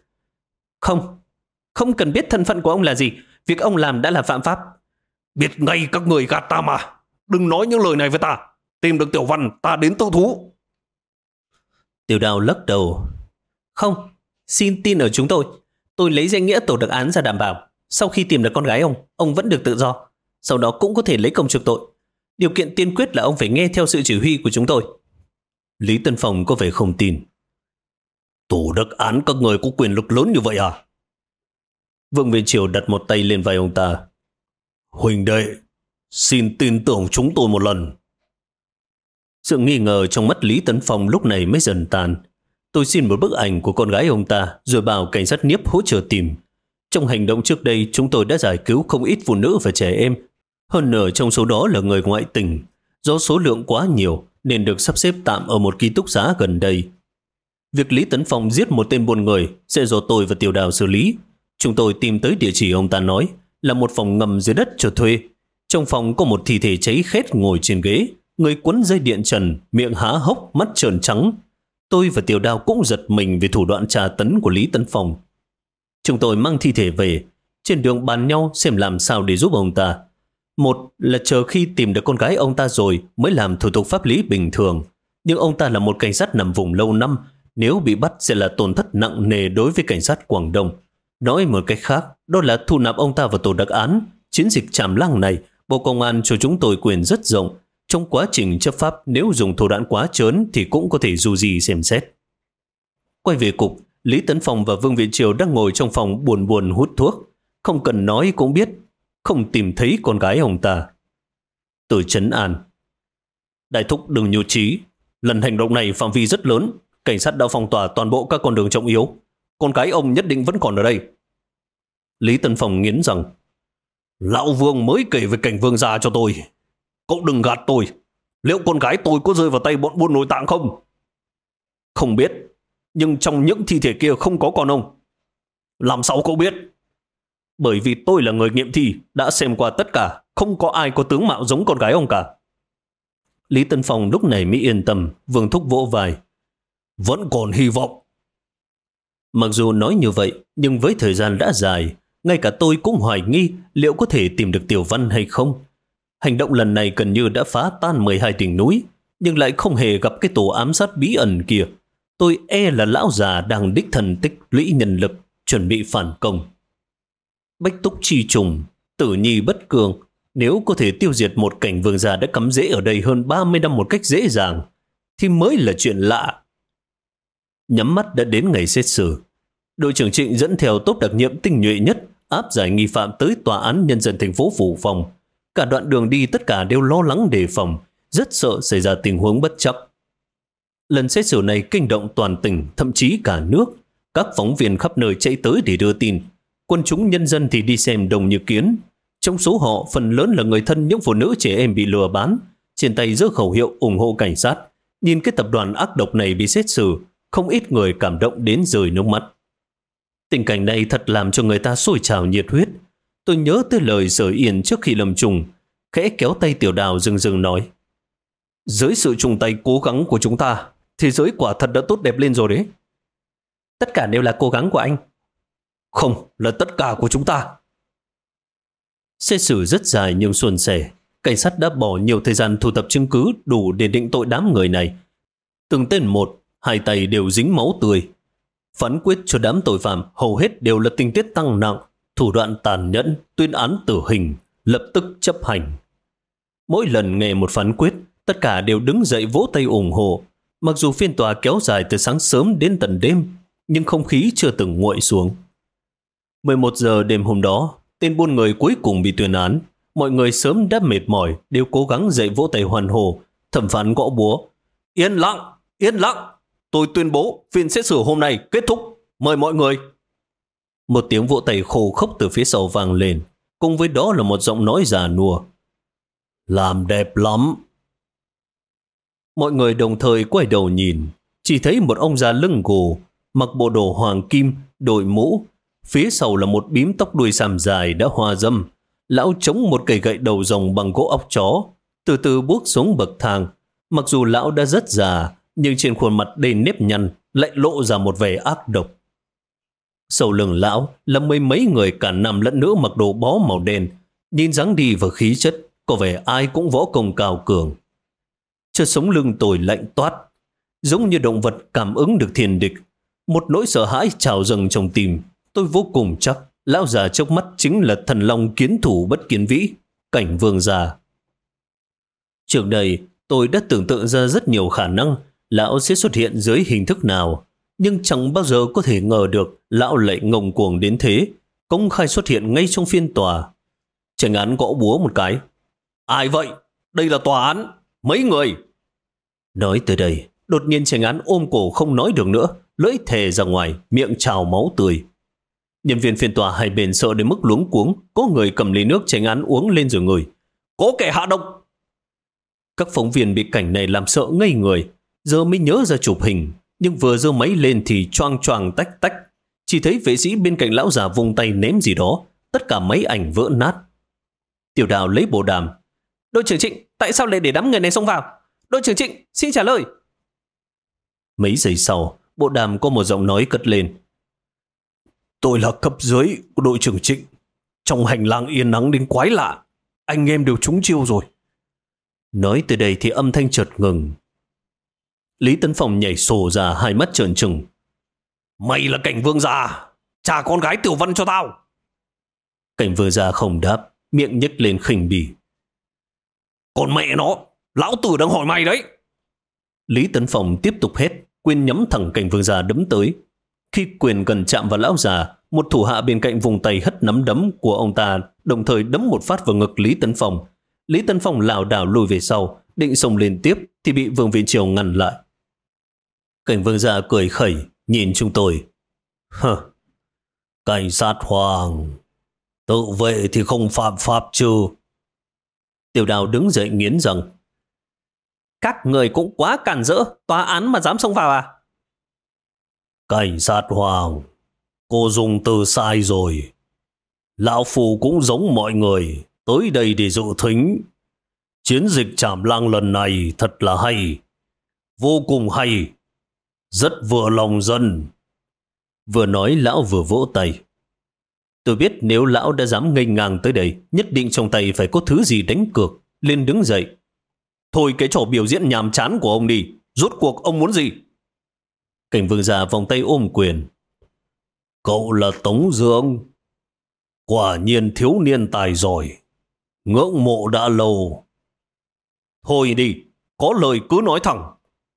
Không cần biết thân phận của ông là gì. Việc ông làm đã là phạm pháp. Biết ngay các người gạt ta mà. Đừng nói những lời này với ta. Tìm được Tiểu Văn, ta đến tự thú. Tiểu Đào lắc đầu. Không, xin tin ở chúng tôi. Tôi lấy danh nghĩa tổ đặc án ra đảm bảo. Sau khi tìm được con gái ông vẫn được tự do. Sau đó cũng có thể lấy công chuộc tội. Điều kiện tiên quyết là ông phải nghe theo sự chỉ huy của chúng tôi. Lý Tấn Phong có vẻ không tin. Tổ đặc án các người có quyền lực lớn như vậy à? Vương Viện Triều đặt một tay lên vai ông ta. Huỳnh đệ, xin tin tưởng chúng tôi một lần. Sự nghi ngờ trong mắt Lý Tấn Phong lúc này mới dần tàn. Tôi xin một bức ảnh của con gái ông ta, rồi bảo cảnh sát Niếp hỗ trợ tìm. Trong hành động trước đây, chúng tôi đã giải cứu không ít phụ nữ và trẻ em. Hơn nửa trong số đó là người ngoại tình. Do số lượng quá nhiều, nên được sắp xếp tạm ở một ký túc xá gần đây. Việc Lý Tấn Phong giết một tên buôn người sẽ do tôi và Tiểu Đào xử lý. Chúng tôi tìm tới địa chỉ ông ta nói là một phòng ngầm dưới đất cho thuê. Trong phòng có một thi thể cháy khét ngồi trên ghế, người quấn dây điện trần, miệng há hốc, mắt trợn trắng. Tôi và Tiểu Đao cũng giật mình về thủ đoạn tra tấn của Lý Tấn Phong. Chúng tôi mang thi thể về, trên đường bàn nhau xem làm sao để giúp ông ta. Một là chờ khi tìm được con gái ông ta rồi mới làm thủ tục pháp lý bình thường. Nhưng ông ta là một cảnh sát nằm vùng lâu năm, nếu bị bắt sẽ là tổn thất nặng nề đối với cảnh sát Quảng Đông. Nói một cách khác, đó là thu nạp ông ta vào tổ đặc án. Chiến dịch Trảm Lăng này, Bộ Công an cho chúng tôi quyền rất rộng. Trong quá trình chấp pháp, nếu dùng thủ đoạn quá trớn thì cũng có thể dù gì xem xét. Quay về cục, Lý Tấn Phong và Vương Viện Triều đang ngồi trong phòng buồn buồn hút thuốc. Không cần nói cũng biết, không tìm thấy con gái ông ta. Tôi trấn an. Đại thúc đừng nhụt chí, lần hành động này phạm vi rất lớn, cảnh sát đã phong tỏa toàn bộ các con đường trọng yếu. Con gái ông nhất định vẫn còn ở đây. Lý Tấn Phong nghiến rằng, lão Vương mới kể về cảnh Vương gia cho tôi. Cậu đừng gạt tôi. Liệu con gái tôi có rơi vào tay bọn buôn nội tạng không? Không biết, nhưng trong những thi thể kia không có con ông. Làm sao cậu biết? Bởi vì tôi là người nghiệm thi, đã xem qua tất cả, không có ai có tướng mạo giống con gái ông cả. Lý Tấn Phong lúc này mới yên tâm, Vương thúc vỗ vai. Vẫn còn hy vọng. Mặc dù nói như vậy, nhưng với thời gian đã dài, ngay cả tôi cũng hoài nghi liệu có thể tìm được Tiểu Văn hay không. Hành động lần này gần như đã phá tan 12 đỉnh núi, nhưng lại không hề gặp cái tổ ám sát bí ẩn kia. Tôi e là lão già đang đích thân tích lũy nhân lực, chuẩn bị phản công. Bách túc chi trùng, tử nhi bất cường. Nếu có thể tiêu diệt một cảnh vương gia đã cắm rễ ở đây hơn 30 năm một cách dễ dàng, thì mới là chuyện lạ. Nhắm mắt đã đến ngày xét xử. Đội trưởng Trịnh dẫn theo tốp đặc nhiệm tinh nhuệ nhất áp giải nghi phạm tới tòa án nhân dân thành phố Phủ Phòng. Cả đoạn đường đi tất cả đều lo lắng đề phòng, rất sợ xảy ra tình huống bất trắc. Lần xét xử này kinh động toàn tỉnh, thậm chí cả nước. Các phóng viên khắp nơi chạy tới để đưa tin. Quân chúng nhân dân thì đi xem đông như kiến. Trong số họ, phần lớn là người thân những phụ nữ trẻ em bị lừa bán, trên tay giơ khẩu hiệu ủng hộ cảnh sát. Nhìn cái tập đoàn ác độc này bị xét xử, không ít người cảm động đến rơi nước mắt. Tình cảnh này thật làm cho người ta sôi trào nhiệt huyết. Tôi nhớ tới lời Sở Yên trước khi lâm trùng, khẽ kéo tay Tiểu Đào rừng rừng nói. Dưới sự chung tay cố gắng của chúng ta, thế giới quả thật đã tốt đẹp lên rồi đấy. Tất cả đều là cố gắng của anh. Không, là tất cả của chúng ta. Xét xử rất dài nhưng suôn sẻ. Cảnh sát đã bỏ nhiều thời gian thu thập chứng cứ đủ để định tội đám người này. Từng tên một, hai tay đều dính máu tươi. Phán quyết cho đám tội phạm hầu hết đều là tình tiết tăng nặng, thủ đoạn tàn nhẫn, tuyên án tử hình, lập tức chấp hành. Mỗi lần nghe một phán quyết, tất cả đều đứng dậy vỗ tay ủng hộ. Mặc dù phiên tòa kéo dài từ sáng sớm đến tận đêm, nhưng không khí chưa từng nguội xuống. 11 giờ đêm hôm đó, tên buôn người cuối cùng bị tuyên án. Mọi người sớm đã mệt mỏi, đều cố gắng dậy vỗ tay hoàn hồ. Thẩm phán gõ búa. Yên lặng, yên lặng. Tôi tuyên bố phiên xét xử hôm nay kết thúc. Mời mọi người. Một tiếng vỗ tay khô khốc từ phía sau vang lên. Cùng với đó là một giọng nói già nua. Làm đẹp lắm. Mọi người đồng thời quay đầu nhìn. Chỉ thấy một ông già lưng gù, mặc bộ đồ hoàng kim, đội mũ. Phía sau là một bím tóc đuôi xàm dài đã hoa râm. Lão chống một cây gậy đầu rồng bằng gỗ óc chó, từ từ bước xuống bậc thang. Mặc dù lão đã rất già, nhưng trên khuôn mặt đầy nếp nhăn lại lộ ra một vẻ ác độc. Sau lưng lão là mấy mấy người cả nam lẫn nữ mặc đồ bó màu đen, nhìn dáng đi và khí chất, có vẻ ai cũng võ công cao cường. Chợt sống lưng tôi lạnh toát, giống như động vật cảm ứng được thiên địch. Một nỗi sợ hãi trào dâng trong tim. Tôi vô cùng chắc lão già trước mắt chính là thần long kiến thủ bất kiến vĩ, Cảnh Vương gia. Trước đây, tôi đã tưởng tượng ra rất nhiều khả năng lão sẽ xuất hiện dưới hình thức nào, nhưng chẳng bao giờ có thể ngờ được lão lại ngông cuồng đến thế, công khai xuất hiện ngay trong phiên tòa. Chánh án gõ búa một cái. Ai vậy? Đây là tòa án. Mấy người? Nói tới đây, đột nhiên chánh án ôm cổ không nói được nữa, lưỡi thề ra ngoài, miệng trào máu tươi. Nhân viên phiên tòa hai bên sợ đến mức luống cuống, có người cầm ly nước chánh án uống lên rồi ngửi. Có kẻ hạ độc! Các phóng viên bị cảnh này làm sợ ngây người, giờ mới nhớ ra chụp hình, nhưng vừa giơ máy lên thì choang choang tách tách. Chỉ thấy vệ sĩ bên cạnh lão già vung tay ném gì đó, tất cả máy ảnh vỡ nát. Tiểu Đào lấy bộ đàm. Đội trưởng Trịnh, tại sao lại để đám người này xông vào? Đội trưởng Trịnh, xin trả lời. Mấy giây sau, bộ đàm có một giọng nói cất lên. Tôi là cấp dưới của đội trưởng Trịnh. Trong hành lang yên nắng đến quái lạ, anh em đều trúng chiêu rồi. Nói tới đây thì âm thanh chợt ngừng. Lý Tấn Phong nhảy sổ ra, hai mắt trợn trừng. Mày là Cảnh Vương gia, trả con gái Tiểu Văn cho tao. Cảnh Vương gia không đáp, miệng nhếch lên khinh bỉ. Còn mẹ nó, lão tử đang hỏi mày đấy. Lý Tấn Phong tiếp tục hét, quyền nhắm thẳng Cảnh Vương gia đấm tới. Khi quyền gần chạm vào lão già, một thủ hạ bên cạnh vùng tay hất nắm đấm của ông ta, đồng thời đấm một phát vào ngực Lý Tấn Phong. Lý Tấn Phong lảo đảo lùi về sau, định xông lên tiếp thì bị Vương Vị Triều ngăn lại. Cảnh Vương gia cười khẩy nhìn chúng tôi. Hơ, cảnh sát Hoàng, tự vệ thì không phạm pháp chứ? Tiểu Đào đứng dậy nghiến răng. Các người cũng quá cản rỡ, tòa án mà dám xông vào à? Cảnh sát Hoàng, cô dùng từ sai rồi. Lão Phu cũng giống mọi người, tới đây để dự thính. Chiến dịch Trảm Lang lần này thật là hay, vô cùng hay, rất vừa lòng dân. Vừa nói lão vừa vỗ tay. Tôi biết nếu lão đã dám nghênh ngang tới đây, nhất định trong tay phải có thứ gì đánh cược. Lên đứng dậy. Thôi cái trò biểu diễn nhàm chán của ông đi, rốt cuộc ông muốn gì? Cảnh Vương già vòng tay ôm quyền. Cậu là Tống Dương, quả nhiên thiếu niên tài giỏi, ngưỡng mộ đã lâu. Thôi đi, có lời cứ nói thẳng.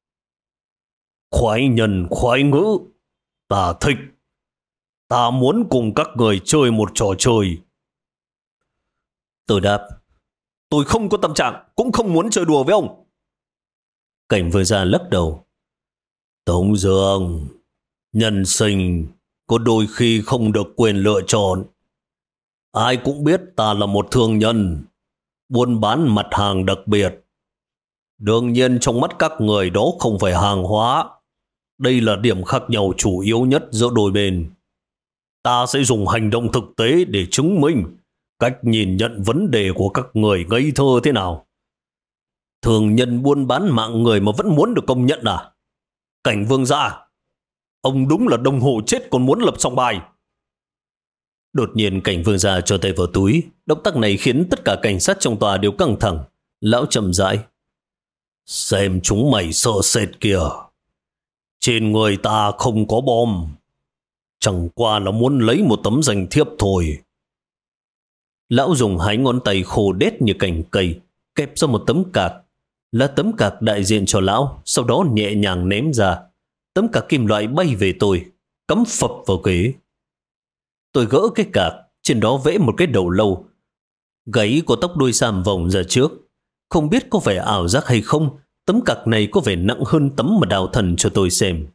Khoái nhân khoái ngữ, ta thích. Ta muốn cùng các người chơi một trò chơi. Tôi đáp, tôi không có tâm trạng, cũng không muốn chơi đùa với ông. Cảnh Vương gia lắc đầu. Tống Dương, nhân sinh có đôi khi không được quyền lựa chọn. Ai cũng biết ta là một thương nhân, buôn bán mặt hàng đặc biệt. Đương nhiên trong mắt các người đó không phải hàng hóa. Đây là điểm khác nhau chủ yếu nhất giữa đôi bên. Ta sẽ dùng hành động thực tế để chứng minh cách nhìn nhận vấn đề của các người ngây thơ thế nào. Thường nhân buôn bán mạng người mà vẫn muốn được công nhận à? Cảnh Vương gia, ông đúng là đồng hồ chết còn muốn lập song bài. Đột nhiên Cảnh Vương gia cho tay vào túi. Động tác này khiến tất cả cảnh sát trong tòa đều căng thẳng. Lão chậm rãi. Xem chúng mày sợ sệt kìa. Trên người ta không có bom. Chẳng qua là muốn lấy một tấm danh thiếp thôi. Lão dùng hai ngón tay khô đét như cành cây, kẹp ra một tấm cạc. Là tấm cạc đại diện cho lão, sau đó nhẹ nhàng ném ra. Tấm cạc kim loại bay về tôi, cắm phập vào ghế. Tôi gỡ cái cạc, trên đó vẽ một cái đầu lâu. Gáy có tóc đuôi sam vòng ra trước. Không biết có vẻ ảo giác hay không, tấm cạc này có vẻ nặng hơn tấm mà Đào Thần cho tôi xem.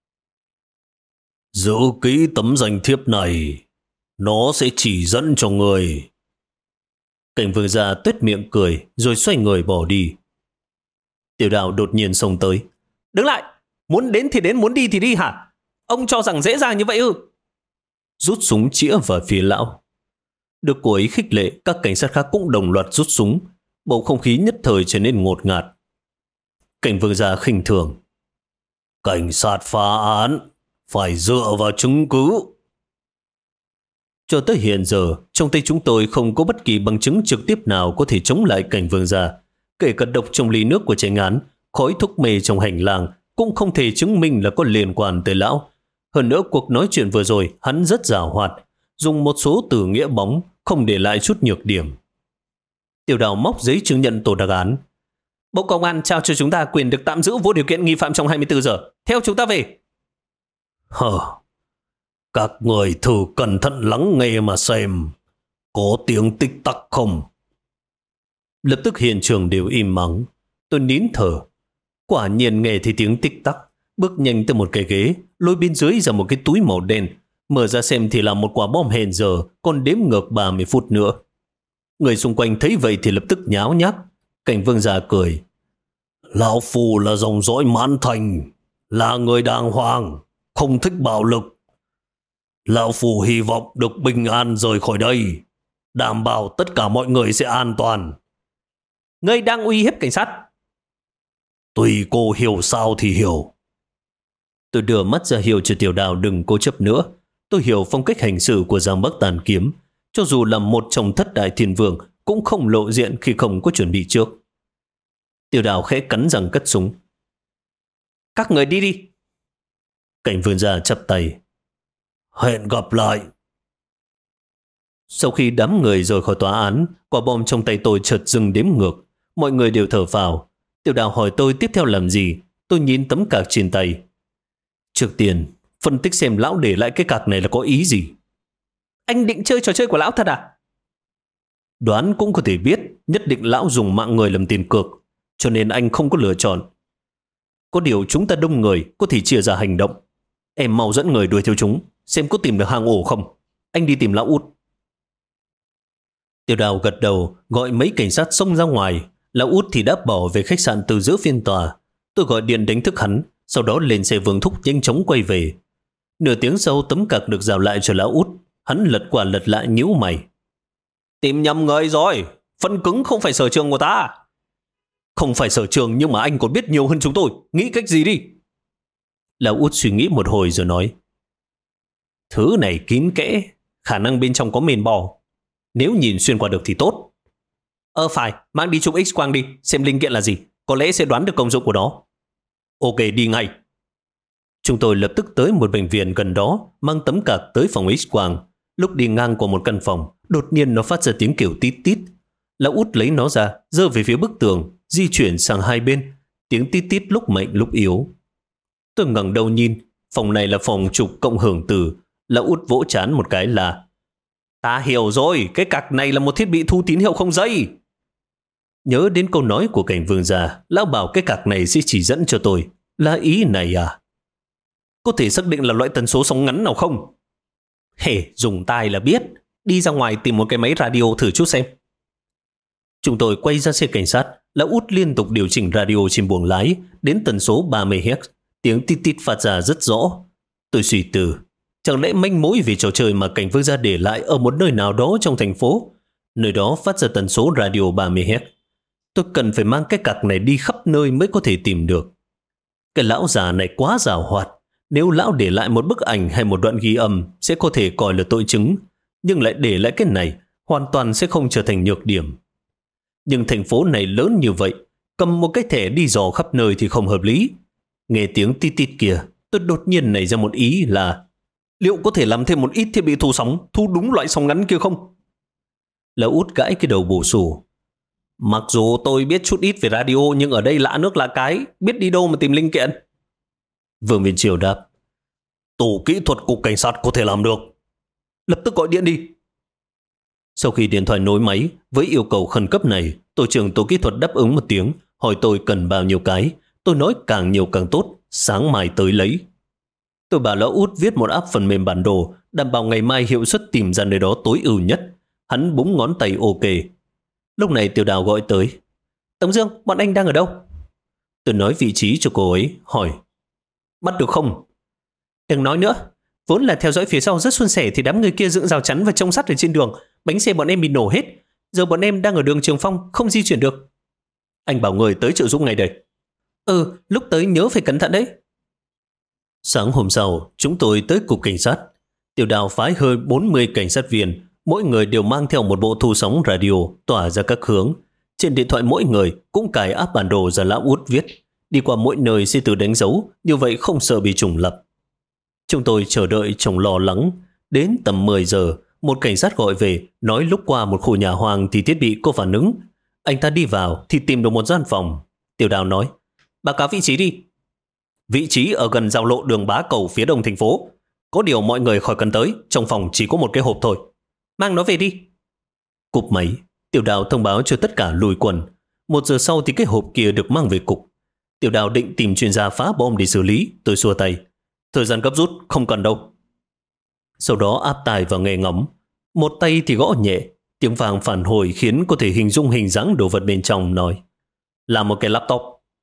Giữ kỹ tấm danh thiếp này, nó sẽ chỉ dẫn cho người. Cảnh Vương gia tuét miệng cười, rồi xoay người bỏ đi. Tiểu Đào đột nhiên xông tới. Đứng lại! Muốn đến thì đến, muốn đi thì đi hả? Ông cho rằng dễ dàng như vậy ư? Rút súng chĩa vào phía lão. Được cô ấy khích lệ, các cảnh sát khác cũng đồng loạt rút súng. Bầu không khí nhất thời trở nên ngột ngạt. Cảnh Vương gia khinh thường. Cảnh sát phá án phải dựa vào chứng cứ. Cho tới hiện giờ, trong tay chúng tôi không có bất kỳ bằng chứng trực tiếp nào có thể chống lại Cảnh Vương gia. Kể cả độc trong ly nước của tranh án, khói thuốc mê trong hành lang cũng không thể chứng minh là có liên quan tới lão. Hơn nữa cuộc nói chuyện vừa rồi hắn rất giàu hoạt, dùng một số từ nghĩa bóng, không để lại chút nhược điểm. Tiểu Đào móc giấy chứng nhận tổ đặc án. Bộ Công an trao cho chúng ta quyền được tạm giữ vô điều kiện nghi phạm trong 24 giờ. Theo chúng ta về. Các người thử cẩn thận lắng nghe mà xem. Có tiếng tích tắc không? Lập tức hiện trường đều im mắng. Tôi nín thở. Quả nhiên nghe thấy tiếng tích tắc. Bước nhanh tới một cái ghế, lôi bên dưới ra một cái túi màu đen. Mở ra xem thì là một quả bom hẹn giờ, còn đếm ngược 30 phút nữa. Người xung quanh thấy vậy thì lập tức nháo nhác. Cảnh Vương gia cười. Lão Phu là dòng dõi Mãn Thành, là người đàng hoàng, không thích bạo lực. Lão Phu hy vọng được bình an rời khỏi đây. Đảm bảo tất cả mọi người sẽ an toàn. Ngươi đang uy hiếp cảnh sát. Tùy cô hiểu sao thì hiểu. Tôi đưa mắt ra hiệu cho Tiểu Đào đừng cố chấp nữa. Tôi hiểu phong cách hành xử của Giang Bắc Tàn Kiếm. Cho dù là một trong thất đại thiên vương cũng không lộ diện khi không có chuẩn bị trước. Tiểu Đào khẽ cắn răng cất súng. Các người đi đi. Cảnh Vương Gia chắp tay. Hẹn gặp lại. Sau khi đám người rời khỏi tòa án, quả bom trong tay tôi chợt dừng đếm ngược. Mọi người đều thở phào. Tiểu Đào hỏi tôi tiếp theo làm gì. Tôi nhìn tấm cạc trên tay. Trước tiên, phân tích xem lão để lại cái cạc này là có ý gì. Anh định chơi trò chơi của lão thật à? Đoán cũng có thể biết, nhất định lão dùng mạng người làm tiền cược, cho nên anh không có lựa chọn. Có điều chúng ta đông người, có thể chia ra hành động. Em mau dẫn người đuổi theo chúng, xem có tìm được hang ổ không. Anh đi tìm lão út. Tiểu Đào gật đầu, gọi mấy cảnh sát xông ra ngoài. Lão út thì đã bỏ về khách sạn từ giữa phiên tòa. Tôi gọi điện đánh thức hắn, sau đó lên xe Vương Thúc nhanh chóng quay về. Nửa tiếng sau tấm cạc được rào lại cho lão út. Hắn lật qua lật lại nhíu mày. Tìm nhầm người rồi, phân cứng không phải sở trường của ta. Không phải sở trường nhưng mà anh còn biết nhiều hơn chúng tôi. Nghĩ cách gì đi. Lão út suy nghĩ một hồi rồi nói. Thứ này kín kẽ, khả năng bên trong có mền bò. Nếu nhìn xuyên qua được thì tốt. Phải, mang đi chụp X-quang đi, xem linh kiện là gì. Có lẽ sẽ đoán được công dụng của nó. Ok, đi ngay. Chúng tôi lập tức tới một bệnh viện gần đó, mang tấm cạc tới phòng X-quang. Lúc đi ngang qua một căn phòng, đột nhiên nó phát ra tiếng kêu tít tít. Lão út lấy nó ra, giơ về phía bức tường, di chuyển sang hai bên. Tiếng tít tít lúc mạnh lúc yếu. Tôi ngẩng đầu nhìn, phòng này là phòng chụp cộng hưởng từ. Lão út vỗ trán một cái là: Ta hiểu rồi, cái cạc này là một thiết bị thu tín hiệu không dây. Nhớ đến câu nói của Cảnh Vương Gia, lão bảo cái cạc này sẽ chỉ dẫn cho tôi. Là ý này à? Có thể xác định là loại tần số sóng ngắn nào không? Dùng tai là biết. Đi ra ngoài tìm một cái máy radio thử chút xem. Chúng tôi quay ra xe cảnh sát. Lão út liên tục điều chỉnh radio trên buồng lái đến tần số 30 Hz. Tiếng tít tít phát ra rất rõ. Tôi suy tư, chẳng lẽ manh mối về trò chơi mà Cảnh Vương Gia để lại ở một nơi nào đó trong thành phố? Nơi đó phát ra tần số radio 30 Hz. Tôi cần phải mang cái cạc này đi khắp nơi mới có thể tìm được. Cái lão già này quá giàu hoạt. Nếu lão để lại một bức ảnh hay một đoạn ghi âm sẽ có thể coi là tội chứng, nhưng lại để lại cái này hoàn toàn sẽ không trở thành nhược điểm. Nhưng thành phố này lớn như vậy, cầm một cái thẻ đi dò khắp nơi thì không hợp lý. Nghe tiếng tít tít kia, tôi đột nhiên nảy ra một ý là liệu có thể làm thêm một ít thiết bị thu sóng, thu đúng loại sóng ngắn kia không? Lão út gãi cái đầu bổ xù. Mặc dù tôi biết chút ít về radio nhưng ở đây lạ nước lạ cái, biết đi đâu mà tìm linh kiện. Vương Miện Triều đáp. Tổ kỹ thuật cục cảnh sát có thể làm được. Lập tức gọi điện đi. Sau khi điện thoại nối máy, với yêu cầu khẩn cấp này, tổ trưởng tổ kỹ thuật đáp ứng một tiếng, hỏi tôi cần bao nhiêu cái. Tôi nói càng nhiều càng tốt, sáng mai tới lấy. Tôi bảo lão út viết một app phần mềm bản đồ, đảm bảo ngày mai hiệu suất tìm ra nơi đó tối ưu nhất. Hắn búng ngón tay ok. Lúc này Tiểu Đào gọi tới. Tống Dương, bọn anh đang ở đâu? Tôi nói vị trí cho cô ấy, hỏi. Bắt được không? Đừng nói nữa. Vốn là theo dõi phía sau rất suôn sẻ thì đám người kia dựng rào chắn và trông sắt ở trên đường. Bánh xe bọn em bị nổ hết. Giờ bọn em đang ở đường Trường Phong, không di chuyển được. Anh bảo người tới trợ giúp ngay đây. Lúc tới nhớ phải cẩn thận đấy. Sáng hôm sau, chúng tôi tới cục cảnh sát. Tiểu Đào phái hơn 40 cảnh sát viên, mỗi người đều mang theo một bộ thu sóng radio tỏa ra các hướng. Trên điện thoại mỗi người cũng cài app bản đồ do lão út viết. Đi qua mỗi nơi sẽ tự đánh dấu, như vậy không sợ bị trùng lập. Chúng tôi chờ đợi trong lo lắng. Đến tầm 10 giờ, một cảnh sát gọi về, nói lúc qua một khu nhà hoang thì thiết bị có phản ứng. Anh ta đi vào thì tìm được một gian phòng. Tiểu Đào nói, báo cáo vị trí đi. Vị trí ở gần giao lộ đường Bá Cầu phía đông thành phố. Có điều mọi người khỏi cần tới, trong phòng chỉ có một cái hộp thôi. Mang nó về đi. Cúp máy, Tiểu Đào thông báo cho tất cả lùi quần. 1 giờ sau thì cái hộp kia được mang về cục. Tiểu Đào định tìm chuyên gia phá bom để xử lý. Tôi xua tay. Thời gian cấp rút, không cần đâu. Sau đó áp tai vào nghe ngóng. Một tay thì gõ nhẹ. Tiếng vàng phản hồi khiến có thể hình dung hình dáng đồ vật bên trong, nói là một cái laptop.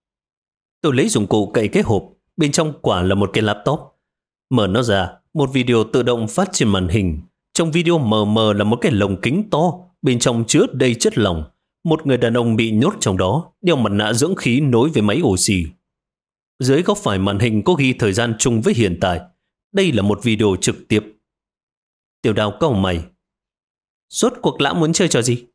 Tôi lấy dụng cụ cậy cái hộp. Bên trong quả là một cái laptop. Mở nó ra, một video tự động phát trên màn hình. Trong video mờ mờ là một cái lồng kính to, bên trong chứa đầy chất lỏng. Một người đàn ông bị nhốt trong đó, đeo mặt nạ dưỡng khí nối với máy oxy. Dưới góc phải màn hình có ghi thời gian chung với hiện tại. Đây là một video trực tiếp. Tiểu Đào cau mày. Rốt cuộc lão muốn chơi trò gì?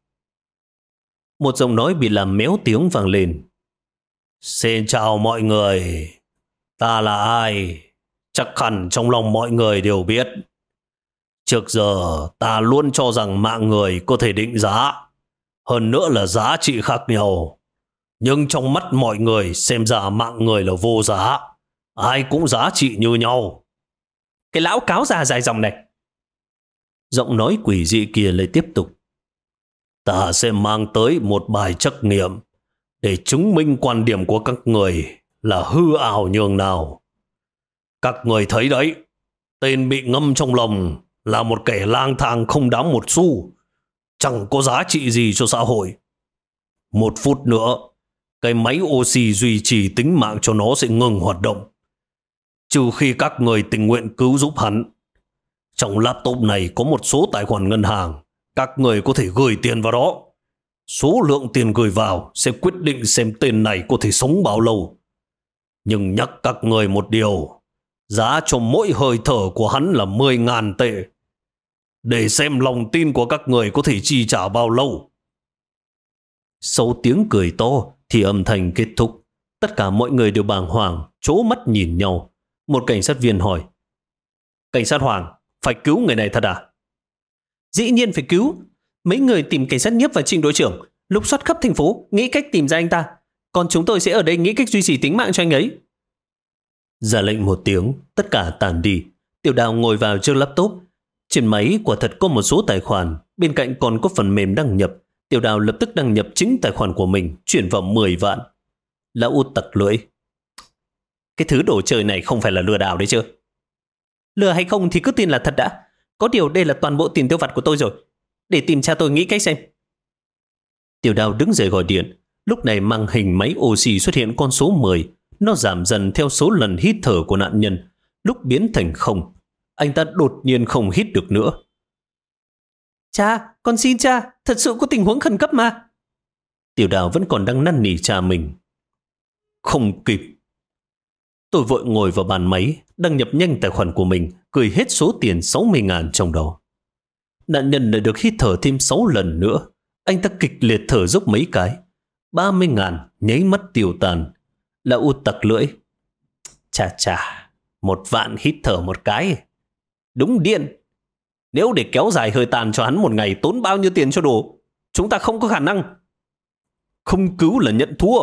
Một giọng nói bị làm méo tiếng vang lên. Xin chào mọi người. Ta là ai? Chắc hẳn trong lòng mọi người đều biết. Trước giờ ta luôn cho rằng mạng người có thể định giá, hơn nữa là giá trị khác nhau. Nhưng trong mắt mọi người xem ra mạng người là vô giá. Ai cũng giá trị như nhau. Cái lão cáo già dài dòng này. Giọng nói quỷ dị kia lại tiếp tục. Ta sẽ mang tới một bài trắc nghiệm để chứng minh quan điểm của các người là hư ảo nhường nào. Các người thấy đấy, tên bị ngâm trong lòng là một kẻ lang thang không đáng một xu, chẳng có giá trị gì cho xã hội. 1 phút nữa, cái máy oxy duy trì tính mạng cho nó sẽ ngừng hoạt động, trừ khi các người tình nguyện cứu giúp hắn. Trong laptop này có một số tài khoản ngân hàng, các người có thể gửi tiền vào đó. Số lượng tiền gửi vào sẽ quyết định xem tên này có thể sống bao lâu. Nhưng nhắc các người một điều, giá cho mỗi hơi thở của hắn là 10.000 tệ. Để xem lòng tin của các người có thể chi trả bao lâu. Sau tiếng cười to thì âm thanh kết thúc. Tất cả mọi người đều bàng hoàng, trố mắt nhìn nhau. Một cảnh sát viên hỏi. Cảnh sát Hoàng, phải cứu người này thật à? Dĩ nhiên phải cứu. Mấy người tìm cảnh sát Nhiếp và Trịnh đội trưởng, lục soát khắp thành phố, nghĩ cách tìm ra anh ta. Còn chúng tôi sẽ ở đây nghĩ cách duy trì tính mạng cho anh ấy. Ra lệnh một tiếng, tất cả tàn đi. Tiểu Đào ngồi vào trước laptop. Trên máy quả thật có một số tài khoản, bên cạnh còn có phần mềm đăng nhập. Tiểu Đào lập tức đăng nhập chính tài khoản của mình, chuyển vào 10 vạn. Lão út tặc lưỡi. Cái thứ đồ chơi này không phải là lừa đảo đấy chứ? Lừa hay không thì cứ tin là thật đã. Có điều đây là toàn bộ tiền tiêu vặt của tôi rồi. Để tìm cha tôi nghĩ cách xem. Tiểu Đào đứng dậy gọi điện. Lúc này màn hình máy oxy xuất hiện con số 10. Nó giảm dần theo số lần hít thở của nạn nhân. Lúc biến thành 0, anh ta đột nhiên không hít được nữa. Cha, con xin cha, thật sự có tình huống khẩn cấp mà. Tiểu Đào vẫn còn đang năn nỉ cha mình. Không kịp. Tôi vội ngồi vào bàn máy, đăng nhập nhanh tài khoản của mình, gửi hết số tiền 60.000 trong đó. Nạn nhân lại được hít thở thêm 6 lần nữa. Anh ta kịch liệt thở dốc mấy cái. 30.000 nháy mắt tiêu tàn. Lão út tặc lưỡi. Chà, 1 vạn hít thở một cái. Đúng điên. Nếu để kéo dài hơi tàn cho hắn một ngày tốn bao nhiêu tiền cho đủ? Chúng ta không có khả năng. Không cứu là nhận thua.